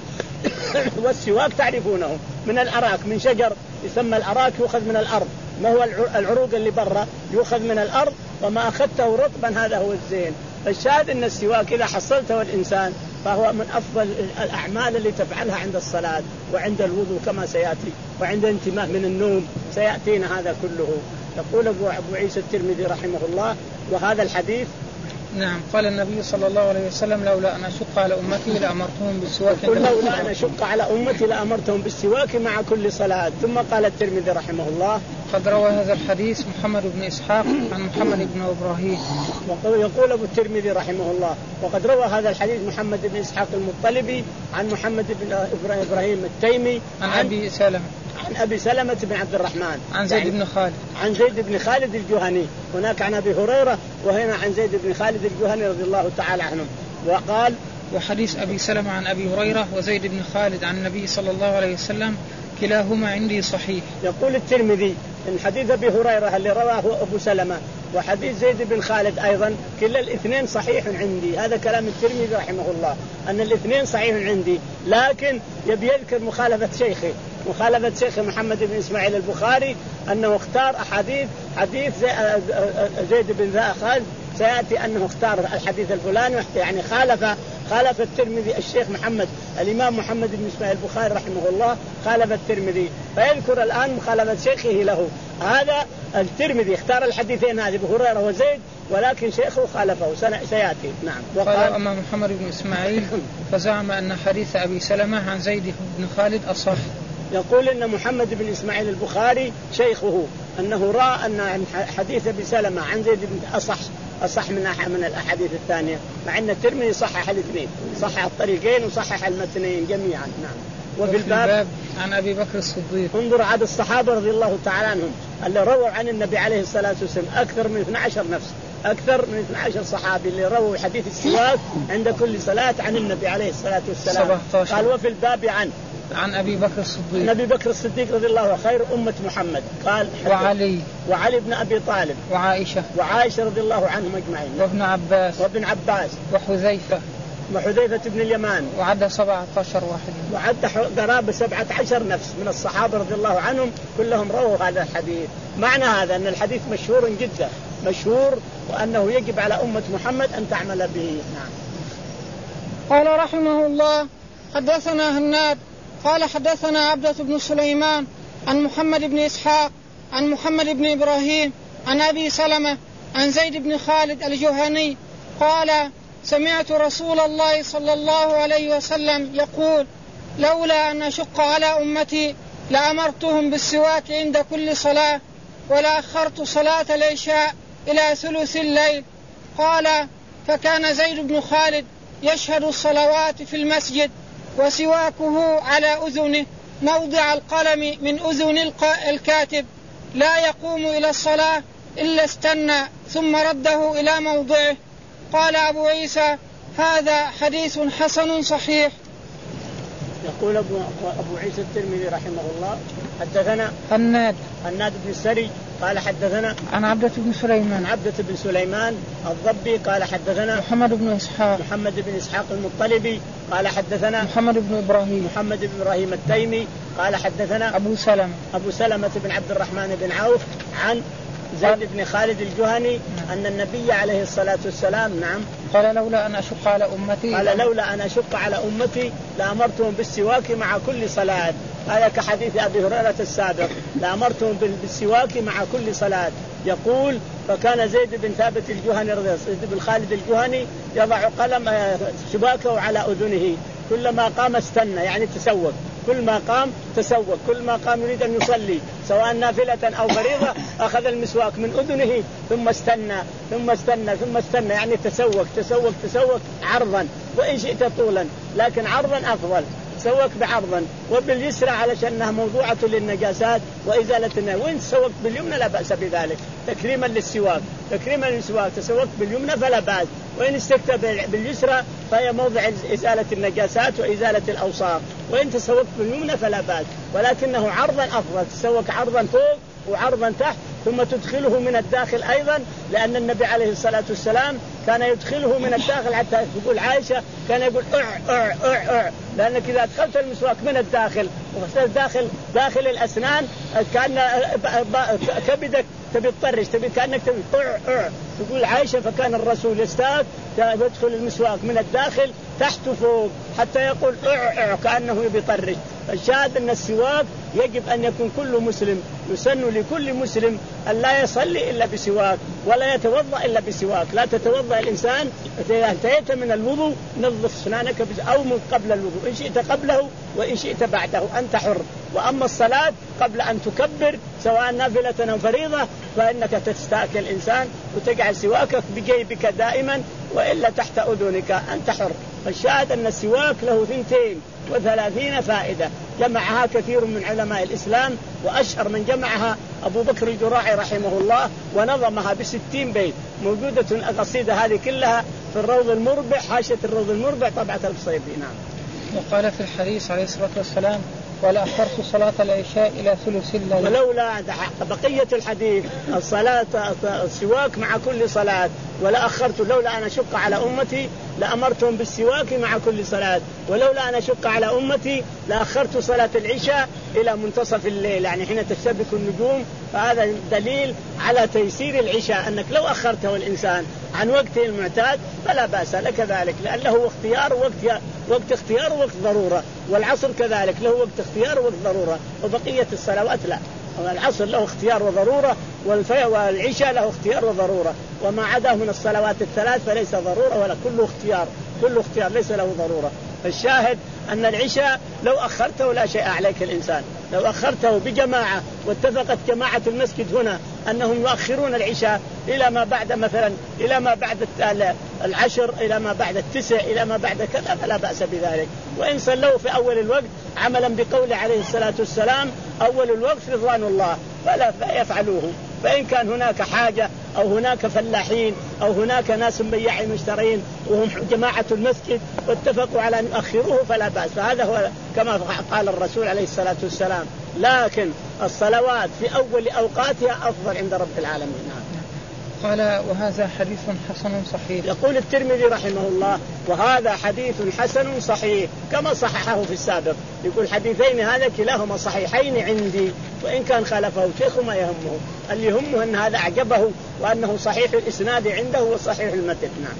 والسواك تعرفونه من الأراك، من شجر يسمى الأراك يؤخذ من الأرض، ما هو العروق اللي برا يؤخذ من الأرض، وما أخذته رطبا هذا هو الزين. الشاهد أن السواك إذا حصلته الإنسان فهو من أفضل الأعمال اللي تفعلها عند الصلاة وعند الوضوء كما سيأتي، وعند انتباه من النوم سيأتينا هذا كله. يقول أبو عيسى الترمذي رحمه الله وهذا الحديث. نعم. قال النبي صلى الله عليه وسلم لولا أن أشق على أمتي لأمرتهم بالسواك. لولا أن أشق على أمتي لأمرتهم بالسواك مع كل صلاة. ثم قال الترمذي رحمه الله قد روى هذا الحديث محمد بن إسحاق عن محمد بن إبراهيم. يقول أبو الترمذي رحمه الله وقد روى هذا الحديث محمد بن إسحاق المطلبي عن محمد بن إبراهيم التيمي عن, عن أبي سلمة عن أبي سلمة بن عبد الرحمن عن زيد بن خالد عن زيد بن خالد الجهني، هناك عن أبي هريرة وهنا عن زيد بن خالد الجهني رضي الله تعالى عنه. وقال وحديث أبي سلمة عن أبي هريرة وزيد بن خالد عن النبي صلى الله عليه وسلم كلاهما عندي صحيح. يقول الترمذي إن حديث أبي هريرة اللي رواه أبو سلمة وحديث زيد بن خالد أيضا كلا الاثنين صحيح عندي. هذا كلام الترمذي رحمه الله أن الاثنين صحيح عندي، لكن يبي يذكر مخالفة شيخه مخالفة شيخ محمد بن إسماعيل البخاري أنه اختار أحاديث حديث زيد بن خالد سيأتي أنه اختار الحديث الفلاني، يعني خالف خالف الترمذي الشيخ محمد الإمام محمد بن إسماعيل البخاري رحمه الله خالف الترمذي، فيذكر الآن مخالفة شيخه له. هذا الترمذي اختار الحديثين هذه أبو هريرة وزيد، ولكن شيخه خالفه سيأتي. نعم. وقال أما محمد بن إسماعيل فزعم أن حديث أبي سلمة عن زيد بن خالد أصح. يقول إن محمد بن إسماعيل البخاري شيخه أنه رأى أن حديث أبي سلمة عن زيد بن أصح أصح من من الأحاديث الثانية، مع أن الترمذي صحح الاثنين، صحح الطريقين وصحح المتنين جميعا. نعم. وفي الباب عن أبي بكر الصديق. انظر عدد الصحابة رضي الله تعالى عنهم اللي رووا عن النبي عليه الصلاة والسلام أكثر من اثني عشر نفس، أكثر من اثني عشر صحابي اللي رووا حديث السواك عند كل صلاة عن النبي عليه الصلاة والسلام. قال وفي الباب عن عن أبي بكر الصديق. أبي بكر الصديق رضي الله عنه خير أمة محمد. قال وعلي وعلي بن أبي طالب وعائشة وعائشة رضي الله عنهم أجمعين وابن عباس وابن عباس وحذيفة وحذيفة بن اليمان وعد سبعة عشر واحد وعد قرابة سبعة عشر نفس من الصحابة رضي الله عنهم كلهم رووا هذا الحديث. معنى هذا أن الحديث مشهور جدا مشهور وأنه يجب على أمة محمد أن تعمل به. نعم. قال رحمه الله حدثنا هناد قال حدثنا عبدة بن سليمان عن محمد بن إسحاق عن محمد بن إبراهيم عن أبي سلمة عن زيد بن خالد الجهني قال سمعت رسول الله صلى الله عليه وسلم يقول لولا أن أشق على أمتي لأمرتهم بالسواك عند كل صلاة ولا أخرت صلاة العشاء إلى ثلث الليل. قال فكان زيد بن خالد يشهد الصلوات في المسجد وسواكه على أذنه موضع القلم من أذن الكاتب لا يقوم إلى الصلاة إلا استنى ثم رده إلى موضعه. قال أبو عيسى هذا حديث حسن صحيح. يقول أبو, أبو عيسى الترمذي رحمه الله حدثنا هناد هناد بن السري قال حدثنا عن عبدة بن سليمان عن عبدة بن سليمان الضبي قال حدثنا محمد بن إسحاق محمد بن إسحاق المطلبي قال حدثنا محمد بن إبراهيم محمد بن إبراهيم التيمي قال حدثنا أبو سلمة أبو سلمة بن عبد الرحمن بن عوف عن زيد بن خالد الجهني أن النبي عليه الصلاة والسلام نعم قال لولا أن أشق على أمتي قال لولا أن أشق على أمتي لأمرتهم بالسواك مع كل صلاة. هذا كحديث أبي هريرة السابق لأمرتهم بالسواك مع كل صلاة. يقول فكان زيد بن ثابت الجهني رضي زيد بن خالد الجهني يضع قلم شباكه على أذنه كلما قام استنى يعني تسوق كل ما قام تسوق كل ما قام يريد أن يصلي سواء نافلة أو فريضة أخذ المسواك من أذنه ثم استنى ثم استنى ثم استنى يعني تسوق تسوق تسوق عرضا وإن شئت طولا لكن عرضا أفضل تسوق بعرضا وباليسرى علشانها موضوعة للنجاسات وإزالة النجاسات وإن تسوق باليمنى لا بأس بذلك تكريما للسواك تكريما للسواك تسوق باليمنى فلا بأس وإن استكت باليسرى فهي موضع إزالة النجاسات وإزالة الأوساخ وإن تسوق باليمنى فلا بأس ولكنه عرضا أفضل تسوق عرضا فوق وعرضا تحت ثم تدخله من الداخل أيضا لأن النبي عليه الصلاة والسلام كان يدخله من الداخل حتى تقول عائشة كان يقول أع أع أع أع لأنك إذا أدخلت المسواك من الداخل وغسلت داخل داخل الأسنان كأن كبدك تبي تطرش تبي كأنك تبي أع أع تقول عائشة فكان الرسول يستاك يدخل المسواك من الداخل تحت فوق حتى يقول أع أع كأنه يبي يطرش. الشاهد أن السواك يجب أن يكون كل مسلم يسن لكل مسلم أن لا يصلي إلا بسواك ولا يتوضأ إلا بسواك. لا تتوضأ الإنسان إذا انتهيت من الوضوء نظف أسنانك أو من قبل الوضوء إن شئت قبله وإن شئت بعده أنت حر. وأما الصلاة قبل أن تكبر سواء نافلة أو فريضة فإنك تستاك الإنسان وتجعل سواكك بجيبك دائما وإلا تحت أذنك أنت حر. الشاهد أن السواك له ثنتين وثلاثين فائدة جمعها كثير من علماء الإسلام وأشهر من جمعها أبو بكر الجراعي رحمه الله ونظمها بستين بيت موجودة القصيدة هذه كلها في الروض المربع حاشية الروض المربع طبعة الصيفي. نعم. وقال في الحديث عليه الصلاة والسلام ولا أخرت صلاة العشاء إلى ثلث الليل. ولولا بقية الحديث الصلاة السواك مع كل صلاة ولا أخرت لولا أن أشق على أمتي لأمرتهم بالسواك مع كل صلاة ولولا أن أشق على أمتي لأخرت صلاة العشاء إلى منتصف الليل يعني حين تشتبك النجوم. فهذا دليل على تيسير العشاء أنك لو أخرته الإنسان عن وقته المعتاد فلا بأس لك ذلك لأنه اختيار وقت وقت اختيار ووقت ضرورة. والعصر كذلك له وقت اختيار ووقت ضرورة وبقية الصلوات لا. العصر له اختيار وضرورة والعشاء له اختيار وضرورة وما عداه من الصلوات الثلاث فليس ضرورة ولا كله اختيار كله اختيار ليس له ضرورة. فالشاهد أن العشاء لو أخرته لا شيء عليك الإنسان لو أخرته بجماعة واتفقت جماعة المسجد هنا أنهم يؤخرون العشاء إلى ما بعد مثلا إلى ما بعد العشر إلى ما بعد التسع إلى ما بعد كذا فلا بأس بذلك. وإن صلوا في أول الوقت عملا بقول عليه الصلاة والسلام أول الوقت رضوان الله فلا يفعلوه. فإن كان هناك حاجة أو هناك فلاحين أو هناك ناس بياعين مشترين وهم جماعة المسجد واتفقوا على أن يؤخروه فلا بأس. فهذا هو كما قال الرسول عليه الصلاة والسلام. لكن الصلوات في أول أوقاتها أفضل عند رب العالمين. قال وهذا حديث حسن صحيح. يقول الترمذي رحمه الله وهذا حديث حسن صحيح كما صححه في السابق. يقول حديثين هذا كلاهما صحيحين عندي وإن كان خالفه شيخ ما يهمه، اللي يهمه أن هذا أعجبه وأنه صحيح الإسناد عنده وصحيح المتن. نعم.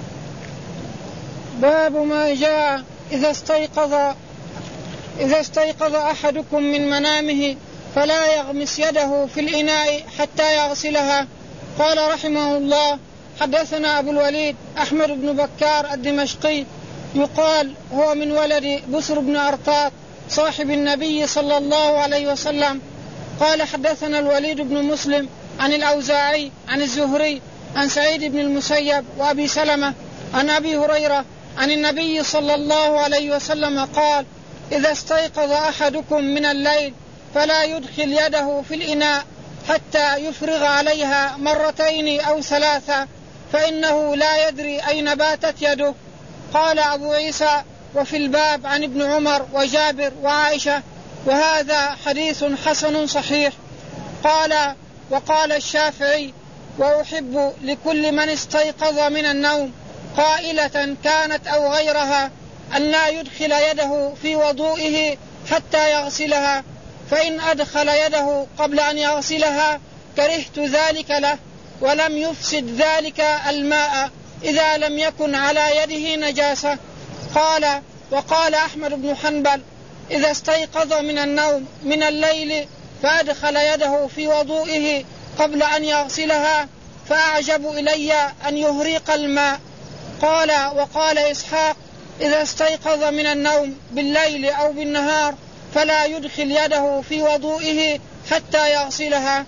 باب ما جاء إذا استيقظ إذا استيقظ أحدكم من منامه فلا يغمس يده في الإناء حتى يغسلها. قال رحمه الله حدثنا أبو الوليد أحمد بن بكار الدمشقي يقال هو من ولد بسر بن أرطاط صاحب النبي صلى الله عليه وسلم. قال حدثنا الوليد بن مسلم عن الأوزاعي عن الزهري عن سعيد بن المسيب وأبي سلمة عن أبي هريرة عن النبي صلى الله عليه وسلم قال إذا استيقظ أحدكم من الليل فلا يدخل يده في الإناء حتى يفرغ عليها مرتين أو ثلاثة فإنه لا يدري أين باتت يده. قال أبو عيسى وفي الباب عن ابن عمر وجابر وعائشة وهذا حديث حسن صحيح. قال وقال الشافعي وأحب لكل من استيقظ من النوم قائلة كانت أو غيرها أن لا يدخل يده في وضوئه حتى يغسلها، فإن أدخل يده قبل أن يغسلها كرهت ذلك له ولم يفسد ذلك الماء إذا لم يكن على يده نجاسة. قال وقال أحمد بن حنبل إذا استيقظ من النوم من الليل فأدخل يده في وضوئه قبل أن يغسلها فأعجب إلي أن يهريق الماء. قال وقال إسحاق إذا استيقظ من النوم بالليل أو بالنهار فلا يدخل يده في وضوئه حتى يغسلها.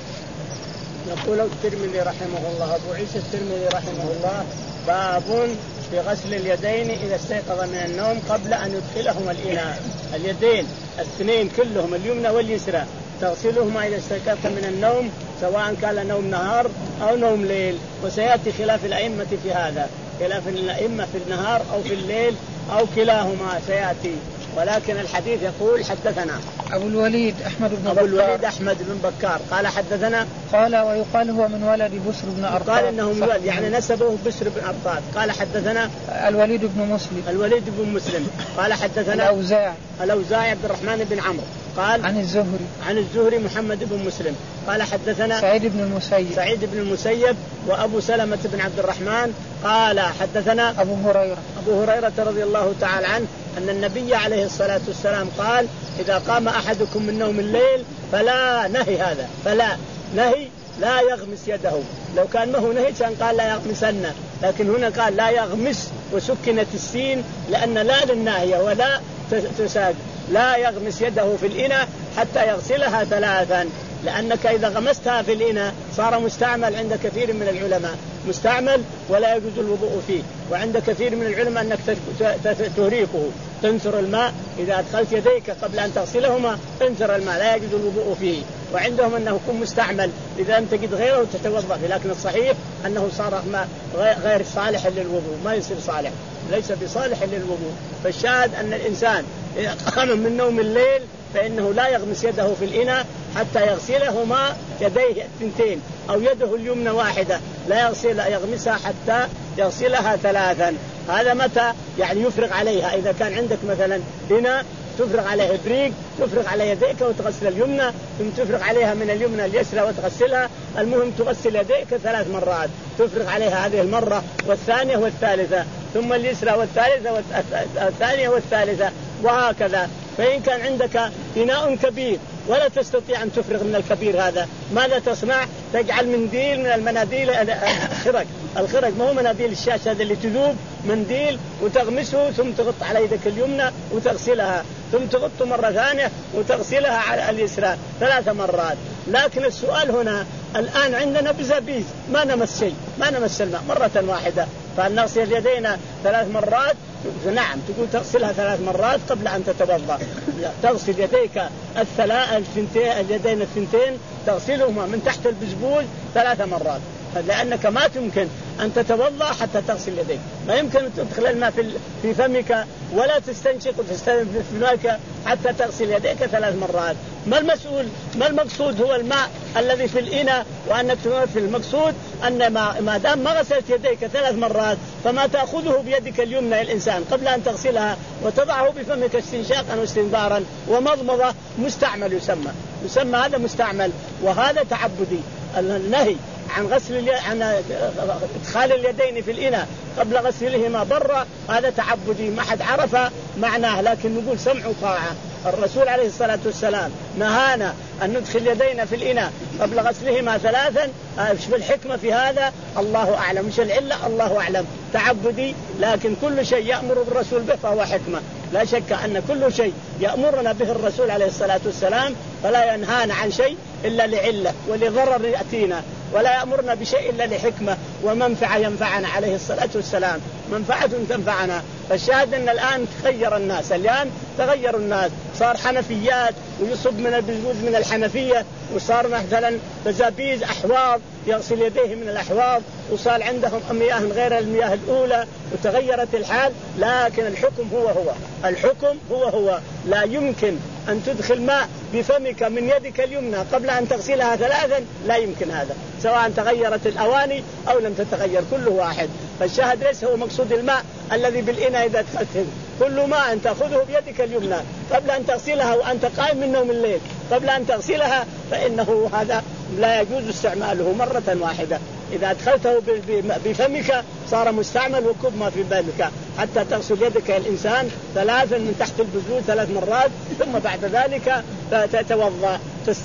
يقول الترمذي رحمه الله أبو عيسى الترمذي رحمه الله باب في غسل اليدين إذا استيقظ من النوم قبل أن يدخلهما الإناء. اليدين الاثنين كلهم اليمنى واليسرى تغسلهما إذا استيقظت من النوم سواء كان نوم نهار أو نوم ليل. وسيأتي خلاف الأئمة في هذا، خلاف الأئمة في النهار أو في الليل أو كلاهما سيأتي. ولكن الحديث يقول حدثنا أبو الوليد أحمد بن أبو الوليد أحمد بن بكار قال حدثنا قال ويقال هو من ولد بسر بن أرطاط قال إنه من ولد يعني نسبه بسر بن أرطاط. قال حدثنا الوليد بن مسلم الوليد بن مسلم قال حدثنا الأوزاعي الأوزاعي عبد الرحمن بن عمرو قال عن الزهري عن الزهري محمد بن مسلم قال حدثنا سعيد بن المسيب سعيد بن المسيب وأبو سلمة بن عبد الرحمن قال حدثنا أبو هريرة أبو هريرة رضي الله تعالى عنه أن النبي عليه الصلاة والسلام قال إذا قام أحدكم من نوم الليل فلا نهي هذا فلا نهي لا يغمس يده. لو كان ما هو نهي كان قال لا يغمسن، لكن هنا قال لا يغمس وسكنت السين لأن لا للناهية ولا تساق. لا يغمس يده في الإناء حتى يغسلها ثلاثا، لأنك إذا غمستها في الإناء صار مستعمل عند كثير من العلماء مستعمل ولا يجوز الوضوء فيه. وعند كثير من العلماء أنك تهريقه تنثر الماء إذا أدخلت يديك قبل أن تغسلهما تنثر الماء لا يجوز الوضوء فيه. وعندهم أنه يكون مستعمل إذا أنت قد غيره تتوضأ فيه، لكن الصحيح أنه صار ماء غير صالح للوضوء ما يصير صالح ليس بصالح للوضوء. فالشاهد أن الإنسان إذا قام من نوم الليل فإنه لا يغمس يده في الإناء حتى يغسلهما يديه الثنتين أو يده اليمنى واحدة لا يغسل يغمسها حتى يغسلها ثلاثا. هذا متى يعني يفرغ عليها. إذا كان عندك مثلا إناء تفرغ عليه بريق تفرغ على يديك وتغسل اليمنى ثم تفرغ عليها من اليمنى اليسرى وتغسلها. المهم تغسل يديك ثلاث مرات تفرغ عليها هذه المرة والثانية والثالثة ثم اليسرى والثالثة والثانية والثالثة وهكذا. فإن كان عندك إناء كبير ولا تستطيع أن تفرغ من الكبير هذا ماذا تصنع؟ تجعل منديل من المناديل الخرق الخرق ما هو مناديل الشاشة هذا اللي تذوب منديل وتغمسه ثم تغط على يدك اليمنى وتغسلها ثم تغط مرة ثانية وتغسلها على اليسرى ثلاث مرات. لكن السؤال هنا الآن عندنا بزابيز ما نمس شيء، ما نمس الماء مرة واحدة، فنغسل يدينا ثلاث مرات. نعم تقول تغسلها ثلاث مرات قبل أن تتوضأ. تغسل يديك الثلاث الثنتين اليدين الثنتين تغسلهما من تحت البزبوز ثلاث مرات، لأنك ما تمكن أن تتوضأ حتى تغسل يديك، ما يمكن أن تدخل الماء في فمك ولا تستنشق وتستنشق في فمك حتى تغسل يديك ثلاث مرات. ما المسؤول ما المقصود هو الماء الذي في الإناء وأنك في المقصود أن ما دام ما غسلت يديك ثلاث مرات فما تأخذه بيدك اليمنى الإنسان قبل أن تغسلها وتضعه بفمك استنشاقا واستنبارا ومضمضة مستعمل يسمى يسمى هذا مستعمل، وهذا تعبدي. النهي عن غسل عن ادخال اليدين في الإناء قبل غسلهما برا هذا تعبدي ما حد عرف معناه، لكن نقول سمع وطاعة. الرسول عليه الصلاة والسلام نهانا أن ندخل يدينا في الإناء قبل غسلهما ثلاثا. ايش الحكمة في هذا؟ الله أعلم، مش العلة الله أعلم. تعبدي، لكن كل شيء يأمر الرسول به فهو حكمة. لا شك أن كل شيء يأمرنا به الرسول عليه الصلاة والسلام فلا ينهانا عن شيء إلا لعلة ولضرر يأتينا، ولا يأمرنا بشيء إلا لحكمة ومنفعة ينفعنا عليه الصلاة والسلام، منفعة تنفعنا. فالشاهد أن الآن تغير الناس، الآن تغير الناس، صار حنفيات ويصب من البزبوز من الحنفية، وصار مثلا بزابيز أحواض يغسل يديه من الأحواض، وصار عندهم مياه غير المياه الأولى، وتغيرت الحال. لكن الحكم هو هو الحكم هو هو لا يمكن أن تدخل ماء بفمك من يدك اليمنى قبل أن تغسلها ثلاثا، لا يمكن هذا، سواء تغيرت الأواني أو لم تتغير، كله واحد. فالشاهد ليس هو مقصود الماء الذي بالإناء إذا دخلته، كل ماء أن تأخذه بيدك اليمنى قبل أن تغسلها وأنت قائم من نوم الليل قبل أن تغسلها، فإنه هذا لا يجوز استعماله مرة واحدة. إذا أدخلته بفمك صار مستعمل، وكب ما في بالك حتى تغسل يدك الإنسان ثلاثا من تحت البزبوز ثلاث مرات، ثم بعد ذلك تتوضأ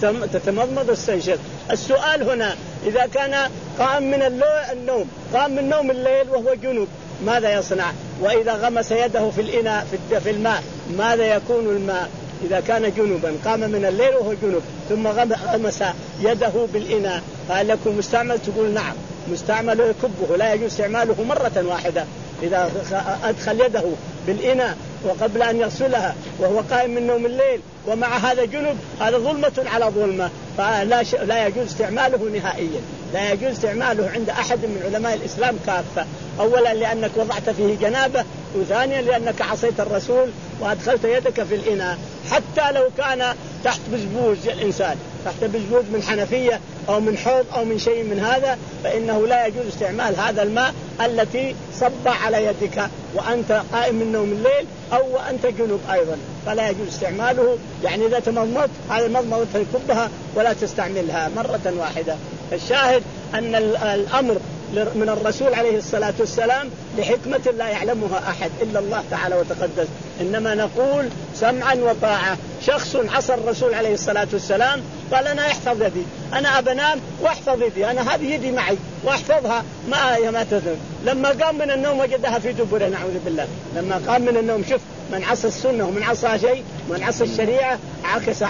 تتمضمض وتستنشق. السؤال هنا إذا كان قام من النوم قام من نوم الليل وهو جنوب ماذا يصنع؟ وإذا غمس يده في الإناء في الماء ماذا يكون الماء؟ إذا كان جنوبا قام من الليل وهو جنوب ثم غمس يده بالإناء هل لكم مستعمل؟ تقول نعم مستعمل يكبه، لا يجوز استعماله مرة واحدة. إذا أدخل يده بالإناء وقبل أن يغسلها وهو قائم من نوم الليل ومع هذا جنب هذا ظلمة على ظلمة، فلا ش... لا يجوز استعماله نهائيا، لا يجوز استعماله عند أحد من علماء الإسلام كافة. أولا لأنك وضعت فيه جنابة، وثانيا لأنك عصيت الرسول وأدخلت يدك في الإناء. حتى لو كان تحت بزبوز الإنسان تحت بزبوز من حنفية أو من حوض أو من شيء من هذا، فإنه لا يجوز استعمال هذا الماء التي صب على يدك وأنت قائم من نوم الليل أو وأنت جنوب أيضا، فلا يجوز استعماله. يعني إذا تمضمضت هذه المضمضة تكبها ولا تستعملها مرة واحدة. الشاهد أن الأمر من الرسول عليه الصلاة والسلام لحكمة لا يعلمها أحد إلا الله تعالى وتقدس، إنما نقول سمعا وطاعة. شخص عصى الرسول عليه الصلاة والسلام قال أنا أحفظ يدي، أنا أبنام وأحفظ يدي، أنا هذه يدي معي وأحفظها ما ما تذل. لما قام من النوم وجدها في دبره نعوذ بالله. لما قام من النوم شوف من عصى السنة ومن عصى شيء من عصى الشريعة عكس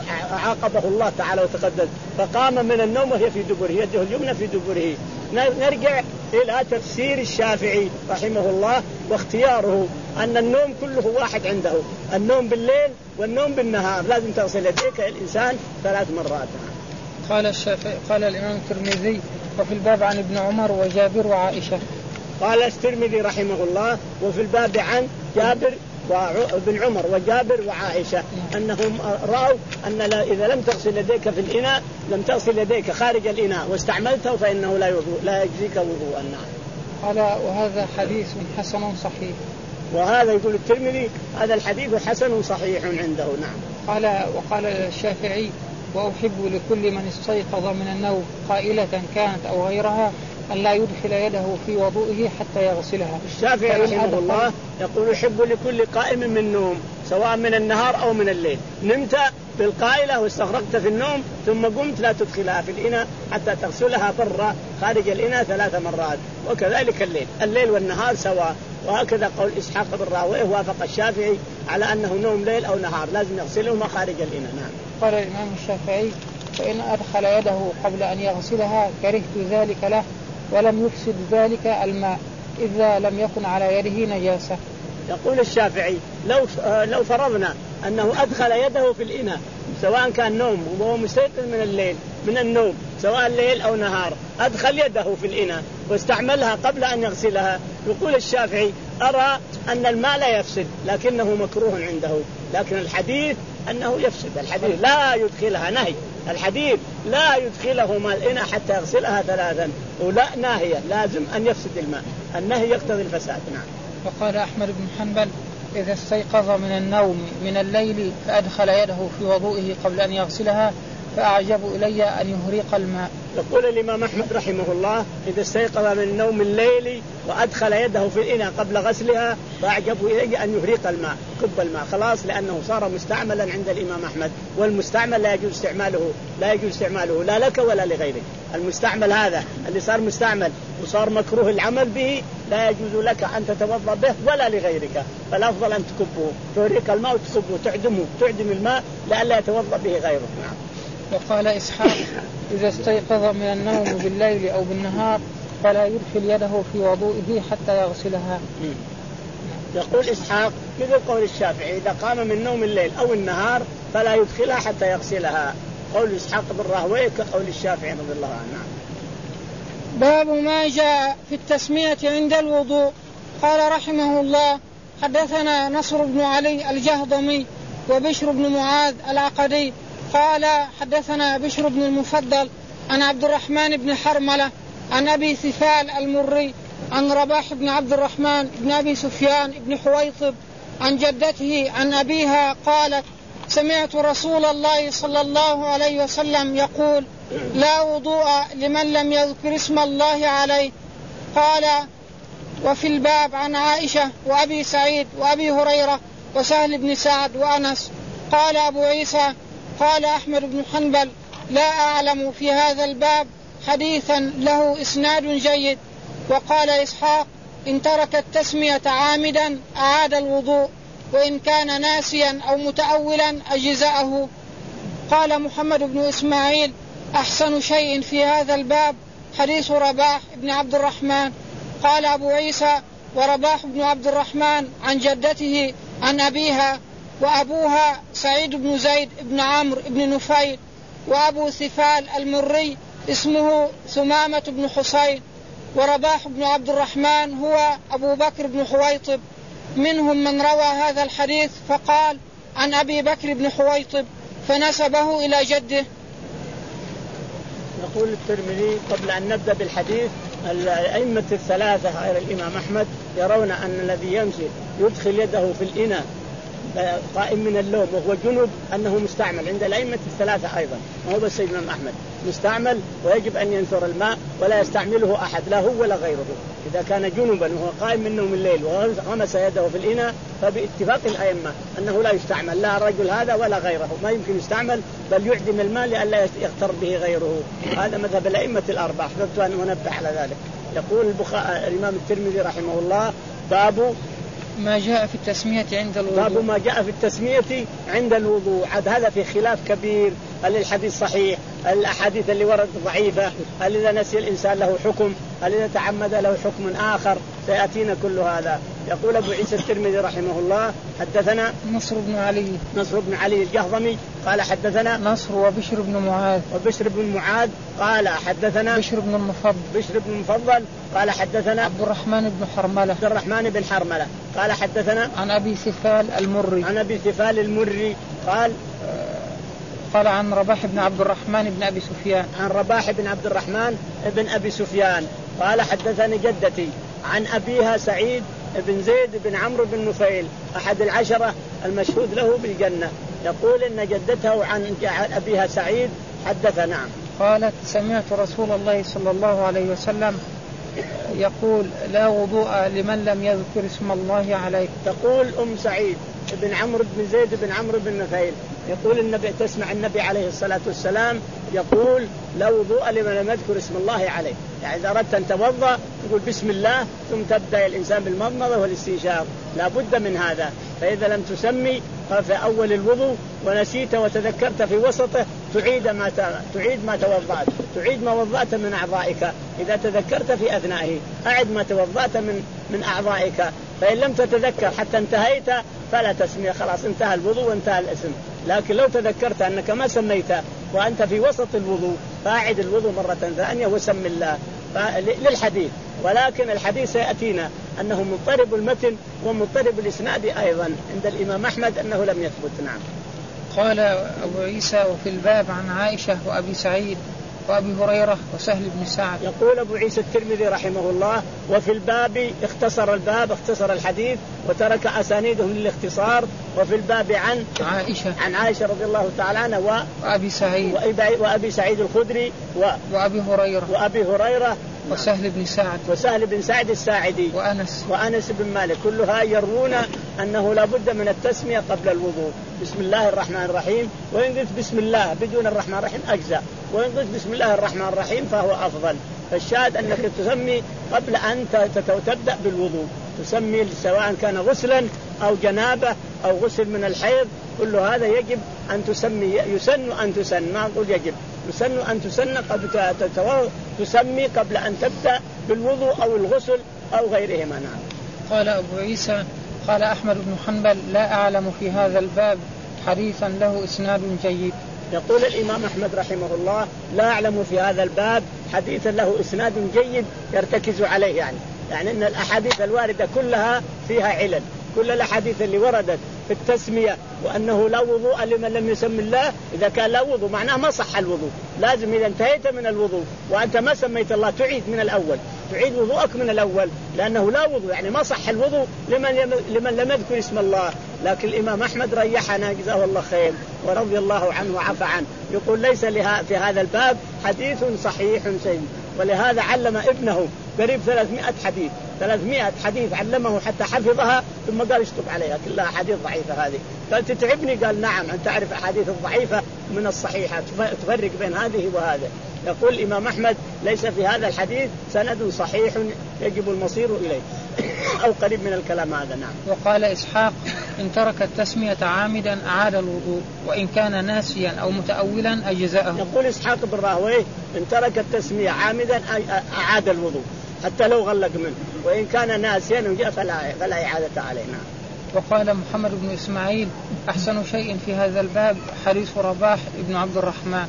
عاقبه الله تعالى وتقدس، فقام من النوم وهي في دبره، يده اليمنى في دبره. نرجع إلى تفسير الشافعي رحمه الله واختياره أن النوم كله واحد عنده، النوم بالليل والنوم بالنهار لازم تغسل يديك الإنسان ثلاث مرات. قال الشافعي قال الإمام الترمذي وفي الباب عن ابن عمر وجابر وعائشة. قال الترمذي رحمه الله وفي الباب عن جابر وابن عمر وجابر وعائشة أنهم رأوا أن إذا لم تغسل يديك في الإناء لم تغسل يديك خارج الإناء واستعملته فإنه لا يوضو لا يجزيك وضوءا. نعم. قال وهذا حديث حسن صحيح. وهذا يقول الترمذي هذا الحديث حسن صحيح عنده. نعم. قال وقال الشافعي وأحب لكل من استيقظ من النوم قائلة كانت أو غيرها أن لا يدخل يده في وضوئه حتى يغسلها. الشافعي رحمه الله يقول يحب لكل قائم من النوم سواء من النهار أو من الليل، نمت بالقائلة واستغرقت في النوم ثم قمت لا تدخلها في الإناء حتى تغسلها برا خارج الإناء ثلاث مرات، وكذلك الليل الليل والنهار سواء. وهكذا قول إسحاق بن راهويه وافق الشافعي على أنه نوم ليل أو نهار لازم يغسلهما خارج الإناء. نعم. قال الإمام الشافعي فإن أدخل يده قبل أن يغسلها كرهت ذلك له ولم يفسد ذلك الماء إذا لم يكن على يده نجاسة. يقول الشافعي لو لو فرضنا أنه أدخل يده في الإناء سواء كان نوم وهو مستيقظ من الليل من النوم سواء الليل أو نهار أدخل يده في الإناء واستعملها قبل أن يغسلها، يقول الشافعي أرى أن الماء لا يفسد لكنه مكروه عنده، لكن الحديث أنه يفسد. الحديث لا يدخلها نهي، الحديث لا يدخله ماء الإناء حتى يغسلها ثلاثا، ولا ناهية لازم أن يفسد الماء، النهي يقتضي الفساد. نعم. وقال أحمد بن حنبل إذا استيقظ من النوم من الليل فأدخل يده في وضوئه قبل أن يغسلها فأعجب إلي أن يهريق الماء. يقول الإمام أحمد رحمه الله إذا استيقظ من النوم الليلي وأدخل يده في الإناء قبل غسلها فأعجب إلي أن يهريق الماء، كب الماء خلاص، لأنه صار مستعملا عند الإمام أحمد، والمستعمل لا يجوز استعماله لا يجوز استعماله لا لك ولا لغيرك. المستعمل هذا اللي صار مستعمل وصار مكروه العمل به لا يجوز لك أن تتوضأ به ولا لغيرك، فالأفضل أن تكبه، تهريق الماء وتكبه، تعدمه تعدم الماء لئلا يتوضأ به غيره. نعم. وقال إسحاق إذا استيقظ من النوم بالليل أو بالنهار فلا يدخل يده في وضوئه حتى يغسلها. يقول إسحاق مثل قول الشافعي إذا قام من نوم الليل أو النهار فلا يدخلها حتى يغسلها، قول إسحاق بن راهويه كقول الشافعي رضي الله عنه. باب ما جاء في التسمية عند الوضوء. قال رحمه الله حدثنا نصر بن علي الجهضمي وبشر بن معاذ العقدي قال حدثنا بشر بن المفضل عن عبد الرحمن بن حرملة عن أبي ثفال المري عن رباح بن عبد الرحمن بن أبي سفيان بن حويطب عن جدته عن أبيها قالت سمعت رسول الله صلى الله عليه وسلم يقول لا وضوء لمن لم يذكر اسم الله عليه. قال وفي الباب عن عائشة وأبي سعيد وأبي هريرة وسهل بن سعد وأنس. قال أبو عيسى قال أحمد بن حنبل لا أعلم في هذا الباب حديثا له إسناد جيد. وقال إسحاق إن ترك التسمية عامدا أعاد الوضوء وإن كان ناسيا أو متأولا أجزأه. قال محمد بن إسماعيل أحسن شيء في هذا الباب حديث رباح بن عبد الرحمن. قال أبو عيسى ورباح بن عبد الرحمن عن جدته عن أبيها وأبوها سعيد بن زيد بن عمرو بن نفيل وأبو ثفال المري اسمه ثمامة بن حسين ورباح بن عبد الرحمن هو أبو بكر بن حويطب. منهم من روى هذا الحديث فقال عن أبي بكر بن حويطب فنسبه إلى جده. يقول الترمذي قبل أن نبدأ بالحديث الأئمة الثلاثة غير الإمام أحمد يرون أن الذي يمشي يدخل يده في الإناء قائم من اللوم وهو جنب أنه مستعمل عند الأئمة الثلاثة أيضا، ما هو بس الإمام أحمد مستعمل ويجب أن ينثر الماء ولا يستعمله أحد لا هو ولا غيره. إذا كان جنبا وهو قائم من نوم الليل وغمس يده في الإناء فباتفاق الأئمة أنه لا يستعمل لا الرجل هذا ولا غيره، ما يمكن يستعمل بل يعدم الماء لئلا يغتر به غيره. هذا مذهب الأئمة الأربعة، حببت أن أنبه على ذلك. يقول الإمام الترمذي رحمه الله باب ما جاء في التسمية عند الوضوء. باب ما جاء في التسمية عند الوضوء. عاد هذا في خلاف كبير، هل الحديث صحيح، هل الأحاديث اللي وردت ضعيفة، هل إذا نسي الإنسان له حكم، هل إذا تعمد له حكم آخر، سيأتينا كل هذا. يقول أبو عيسى الترمذي رحمه الله حدثنا نصر بن علي نصر بن علي الجهضمي قال حدثنا نصر وبشر بن معاذ وبشر بن معاذ قال حدثنا بشر بن المفضل بشر بن المفضل قال حدثنا عبد الرحمن بن حرملة عبد الرحمن بن حرملة قال حدثنا عن أبي ثفال المري عن أبي ثفال المري قال قال عن رباح بن عبد الرحمن بن أبي سفيان عن رباح بن عبد الرحمن بن أبي سفيان قال حدثني جدتي عن أبيها سعيد بن زيد بن عمرو بن نفيل أحد العشرة المشهود له بالجنة. يقول إن جدته عن أبيها سعيد حدث نعم قالت سمعت رسول الله صلى الله عليه وسلم يقول لا وضوء لمن لم يذكر اسم الله عليه. تقول أم سعيد بن عمرو بن زيد بن عمرو بن نفيل يقول النبي تسمع النبي عليه الصلاة والسلام يقول لا وضوء لمن لم يذكر اسم الله عليه، يعني إذا أردت أن توضأ تقول بسم الله ثم تبدأ الإنسان بالمضمضة والاستنشاق، لا بد من هذا. فإذا لم تسمي في أول الوضوء ونسيت وتذكرت في وسطه تعيد ما تعيد ما توضأت، تعيد ما وضأت من أعضائك إذا تذكرت في أثنائه، أعد ما توضأت من من أعضائك، فإن لم تتذكر حتى انتهيت فلا تسمية، خلاص انتهى الوضوء وانتهى الاسم. لكن لو تذكرت أنك ما سميت وأنت في وسط الوضوء فأعد الوضوء مرة ثانية وسم الله للحديث. ولكن الحديث سيأتينا أنه مضطرب المتن ومضطرب الإسناد أيضا عند الإمام أحمد أنه لم يثبت. نعم. قال أبو عيسى وفي الباب عن عائشة وأبي سعيد وأبي هريرة وسهل بن سعد. يقول أبو عيسى الترمذي رحمه الله وفي الباب اختصر الباب اختصر الحديث وترك أسانيدهم للاختصار. وفي الباب عن عائشة عن عائشة رضي الله تعالى عنها و... وأبي سعيد وأبي سعيد الخدري و... وأبي هريرة وأبي هريرة وسهل بن سعد وسهل بن سعد الساعدي وأنس وأنس بن مالك، كلها يروون أنه لا بد من التسمية قبل الوضوء. بسم الله الرحمن الرحيم، وإن قلت بسم الله بدون الرحمن الرحيم أجزاء، وإن قلت بسم الله الرحمن الرحيم فهو أفضل. فالشاهد أنك تسمي قبل أن تبدأ بالوضوء، تسمي سواء كان غسلا أو جنابة أو غسل من الحيض، كل هذا يجب أن تسمي. يسن أن تسن، ما أقول يجب، يسن أن تسن قبل تسمي قبل أن تبدأ بالوضوء أو الغسل أو غيرهما. نعم. قال أبو عيسى قال أحمد بن حنبل لا أعلم في هذا الباب حديثا له إسناد جيد. يقول الإمام أحمد رحمه الله لا أعلم في هذا الباب حديثا له إسناد جيد يرتكز عليه، يعني يعني أن الأحاديث الواردة كلها فيها علل، كل الأحاديث اللي وردت في التسمية وأنه لا وضوء لمن لم يسم الله، إذا كان لا وضوء معناه ما صح الوضوء، لازم إذا انتهيت من الوضوء وأنت ما سميت الله تعيد من الأول، تعيد وضوءك من الأول، لأنه لا وضوء يعني ما صح الوضوء لمن لمن لم يذكر اسم الله. لكن الإمام أحمد ريحنا جزاه الله خير ورضي الله عنه وعفى عنه، يقول ليس لها في هذا الباب حديث صحيح سيد، ولهذا علم ابنه قريب ثلاثمائة حديث ثلاثمائة حديث علمه حتى حفظها، ثم قال اشطب عليها كلها حديث ضعيفة هذه. قال تتعبني؟ قال نعم، أن تعرف أحاديث الضعيفة من الصحيحة، تفرق بين هذه وهذا. يقول الإمام أحمد ليس في هذا الحديث سند صحيح يجب المصير إليه أو قريب من الكلام هذا. نعم. وقال إسحاق إن ترك التسمية عامدا أعاد الوضوء، وإن كان ناسيا أو متأولا أجزاءه. يقول إسحاق بن راهويه إن ترك التسمية عامدا أعاد الوضوء حتى لو غلق منه، وإن كان ناسيا فلا, فلا إعادة عليه. نعم. وقال محمد بن إسماعيل أحسن شيء في هذا الباب حديث رباح بن عبد الرحمن.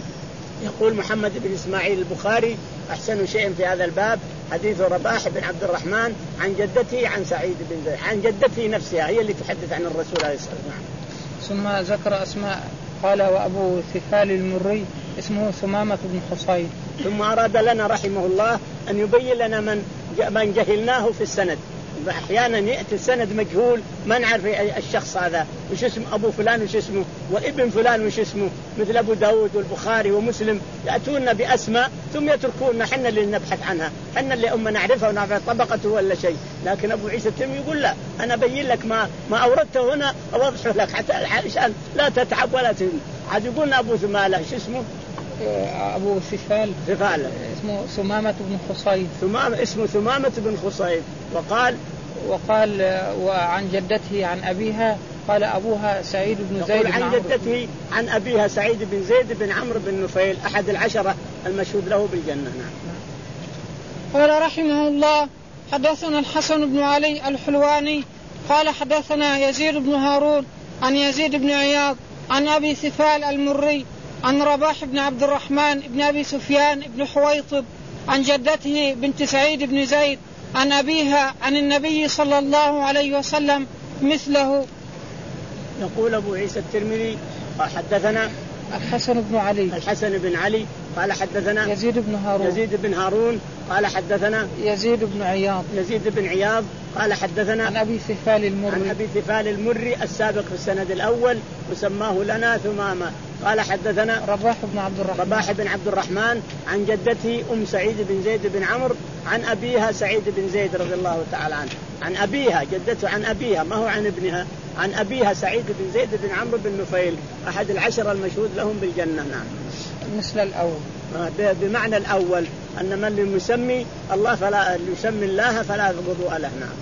يقول محمد بن إسماعيل البخاري أحسن شيء في هذا الباب حديث رباح بن عبد الرحمن عن جدته عن سعيد بن زيد عن جدته نفسها هي اللي تحدث عن الرسول عليه الصلاة والسلام. ثم ذكر أسماء قال وأبو ثفال المري اسمه ثمامة بن حصين. ثم أراد لنا رحمه الله أن يبين لنا من من جهلناه في السند. أحيانا يأتي السند مجهول ما نعرف الشخص هذا وش اسم أبو فلان وش اسمه وابن فلان وش اسمه، مثل أبو داود والبخاري ومسلم يأتون بأسماء ثم يتركون حنا اللي نبحث عنها، حنا اللي أم نعرفها ونعرف طبقته ولا شيء. لكن أبو عيسى الترمذي يقول لا، أنا أبين لك ما ما أوردته هنا أوضحه لك حتى عشان لا تتعب ولا تهم. عاد يقولنا أبو ثمالة شو اسمه؟ أبو ثفال ثفال اسمه ثمامة بن خصيب. ثمام اسمه ثمامة بن خصيب. وقال وقال وعن جدته عن أبيها قال أبوها سعيد بن زيد بن عن عمرو. جدته عن أبيها سعيد بن زيد بن عمرو بن نفيل أحد العشرة المشهود له بالجنة. نعم. قال رحمه الله حدثنا الحسن بن علي الحلواني قال حدثنا يزيد بن هارون عن يزيد بن عياض عن أبي ثفال المري عن رباح بن عبد الرحمن بن أبي سفيان بن حويطب عن جدته بنت سعيد بن زيد عن أبيها عن النبي صلى الله عليه وسلم مثله. يقول أبو عيسى الترمذي حدثنا الحسن بن علي الحسن بن علي قال حدثنا يزيد بن هارون يزيد بن هارون قال حدثنا يزيد بن عياض يزيد بن عياض قال حدثنا عن أبي ثفال المري عن أبي ثفال المري السابق في السند الأول وسماه لنا ثمامة قال حدثنا رباح بن عبد الرحمن رباح بن عبد الرحمن عن جدته أم سعيد بن زيد بن عمرو عن أبيها سعيد بن زيد رضي الله تعالى عنه. عن أبيها جدته عن أبيها ما هو عن ابنها، عن أبيها سعيد بن زيد بن عمرو بن نفيل أحد العشرة المشهود لهم بالجنة. نعم. مثل الأول بمعنى الأول أن من يسمي الله فلا يسمي الله فلا وضوء له. نعم.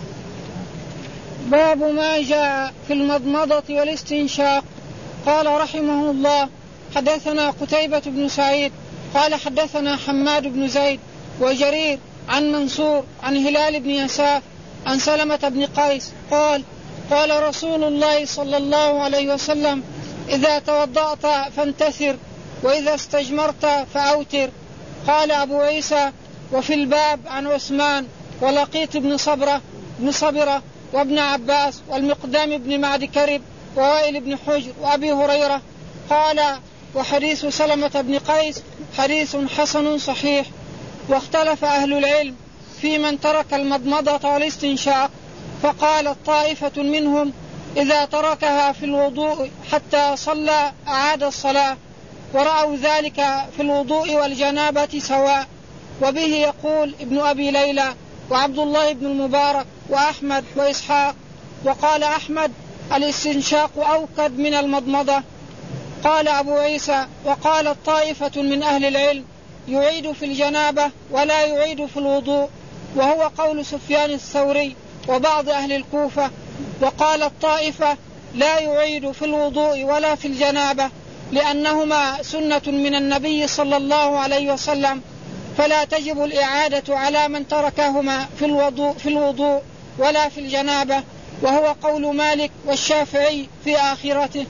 باب ما جاء في المضمضة والاستنشاق. قال رحمه الله حدثنا قتيبة بن سعيد قال حدثنا حماد بن زيد وجرير عن منصور عن هلال بن يساف عن سلمة بن قيس قال قال رسول الله صلى الله عليه وسلم إذا توضأت فانتثر وإذا استجمرت فأوتر. قال أبو عيسى وفي الباب عن عثمان ولقيط بن صبرة بن صبرة وابن عباس والمقدام بن معد كرب ووائل بن حجر وأبي هريرة. قال وحديث سلمة بن قيس حديث حسن صحيح. واختلف أهل العلم في من ترك المضمضة والاستنشاق، فقال طائفة منهم إذا تركها في الوضوء حتى صلى أعاد الصلاة، ورأوا ذلك في الوضوء والجنابة سواء. وبه يقول ابن أبي ليلى وعبد الله بن المبارك وأحمد وإسحاق. وقال أحمد الاستنشاق أوكد من المضمضة. قال أبو عيسى وقال طائفة من أهل العلم يعيد في الجنابة ولا يعيد في الوضوء، وهو قول سفيان الثوري وبعض أهل الكوفة. وقال الطائفة لا يعيد في الوضوء ولا في الجنابة لأنهما سنة من النبي صلى الله عليه وسلم، فلا تجب الإعادة على من تركهما في الوضوء, في الوضوء ولا في الجنابة، وهو قول مالك والشافعي في آخرته.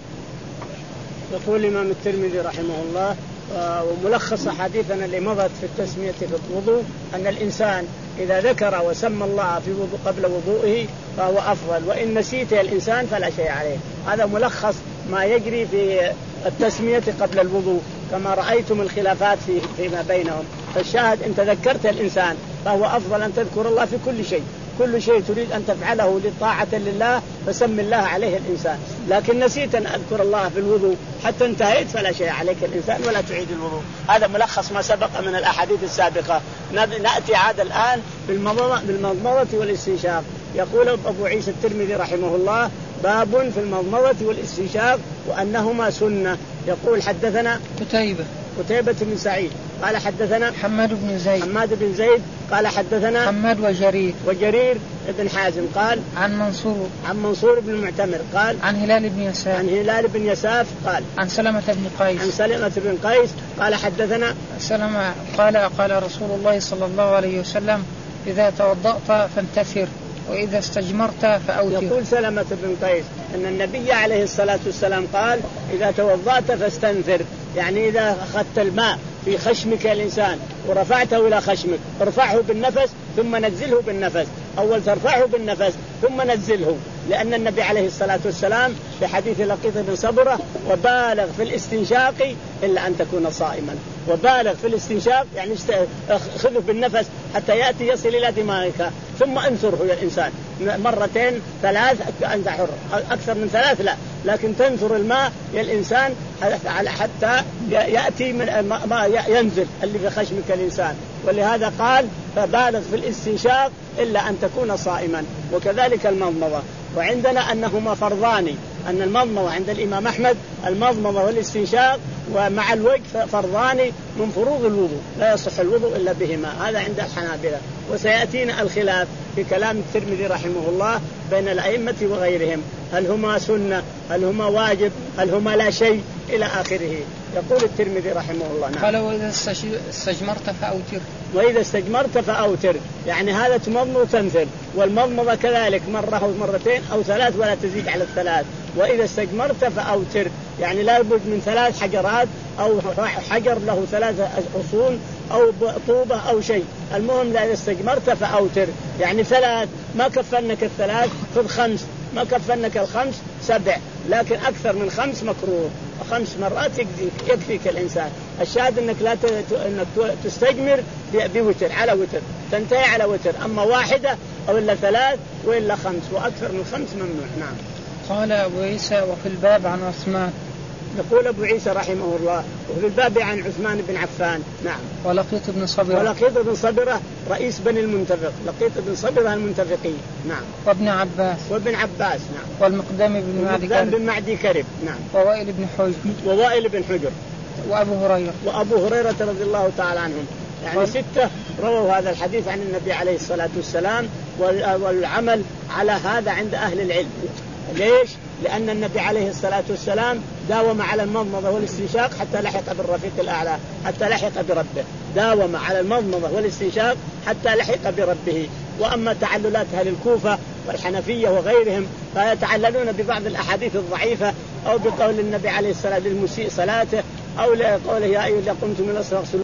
يقول الإمام الترمذي رحمه الله وملخص حديثنا اللي مضت في التسمية في الوضوء أن الإنسان إذا ذكر وسمى الله في وضوء قبل وضوئه فهو أفضل، وإن نسيت الإنسان فلا شيء عليه. هذا ملخص ما يجري في التسمية قبل الوضوء، كما رأيتم الخلافات في فيما بينهم. فالشاهد إن تذكرت الإنسان فهو أفضل أن تذكر الله في كل شيء، كل شيء تريد أن تفعله لطاعة لله فسم الله عليه الإنسان. لكن نسيت أن أذكر الله في الوضوء حتى انتهيت فلا شيء عليك الإنسان ولا تعيد الوضوء. هذا ملخص ما سبق من الأحاديث السابقة. نأتي عاد الآن بالمضمضة والاستنشاق. يقول أبو عيسى الترمذي رحمه الله باب في المضمضة والاستنشاق وأنهما سنة. يقول حدثنا قتيبة قتيبة بن سعيد قال حدثنا حماد بن زيد حماد بن زيد قال حدثنا حماد وجرير وجرير بن حازم قال عن منصور عن منصور بن المعتمر قال عن هلال بن يساف عن هلال بن يساف قال عن سلمة بن قيس عن سلمة بن قيس قال حدثنا سلمة قال قال رسول الله صلى الله عليه وسلم إذا توضأت فانتثر وإذا استجمرت فأوتر. يقول سلمة بن قيس أن النبي عليه الصلاة والسلام قال إذا توضأت فاستنثر، يعني إذا أخذت الماء في خشمك الإنسان ورفعته إلى خشمك ارفعه بالنفس ثم نزله بالنفس، أول ترفعه بالنفس ثم نزله، لأن النبي عليه الصلاة والسلام في حديث لقيط بن صبرة وبالغ في الاستنشاق إلا أن تكون صائما. وبالغ في الاستنشاق يعني خذه بالنفس حتى يأتي يصل إلى دماغك ثم انثره يا الإنسان مرتين ثلاث، أنت حر، أكثر من ثلاث لا، لكن تنثر الماء يا الإنسان حتى يأتي من ما ينزل اللي في خشمك الإنسان. ولهذا قال فبالغ في الاستنشاق إلا أن تكون صائما. وكذلك المضمضة، وعندنا أنهما فرضان، أن المضمضة عند الإمام أحمد المضمضة والاستنشاق ومع الوجه فرضان من فروض الوضوء، لا يصح الوضوء إلا بهما، هذا عند الحنابلة. وسيأتينا الخلاف في كلام الترمذي رحمه الله بين الأئمة وغيرهم، هل هما سنة، هل هما واجب، هل هما لا شيء إلى آخره. يقول الترمذي رحمه الله نعم. قال وإذا استجمرت فأوتر، وإذا استجمرت فأوتر، يعني هذا تمضمض وتنثر، والمضمضة كذلك مرة أو مرتين أو ثلاث ولا تزيد على الثلاث. وإذا استجمرت فأوتر، يعني لا بد من ثلاث حجرات أو حجر له ثلاث أصول أو طوبة أو شيء، المهم إذا استجمرت فأوتر، يعني ثلاث، ما كفنك الثلاث خذ خمس، ما كفنك الخمس سبع، لكن أكثر من خمس مكروه، خمس مرات يكفيك, يكفيك الإنسان. الشاهد أنك لا ت... أنك تستجمر بوتر على وتر، تنتهي على وتر، أما واحدة أو إلا ثلاث وإلا خمس، وأكثر من خمس ممنوع. نعم. قال أبو عيسى وفي الباب عن عثمان. يقول أبو عيسى رحمه الله وفي الباب عن عثمان بن عفان. نعم. ولقيط بن صبرة. ولقيط بن صبرة رئيس بني المنتفق، لقيط بن صبرة المنتفقين. نعم. وابن عباس. وابن عباس. نعم. والمقدام بن معدي كرب. بن معدي كرب. نعم. ووائل بن حجر. ووائل بن حجر. وأبو هريرة. وأبو هريرة رضي الله تعالى عنهم، يعني و... ستة رووا هذا الحديث عن النبي عليه الصلاة والسلام، والعمل على هذا عند أهل العلم. ليش؟ لأن النبي عليه الصلاة والسلام داوم على المضمضة والاستنشاق حتى لحق بالرفيق الأعلى، حتى لحق بربه. داوم على المضمضة والاستنشاق حتى لحق بربه. وأما تعللات أهل الكوفة والحنفية وغيرهم فيتعللون ببعض الأحاديث الضعيفة أو بقول النبي عليه الصلاة والسلام للمسيء صلاته أو لقوله يا أيها الذين قمتم من الصلاة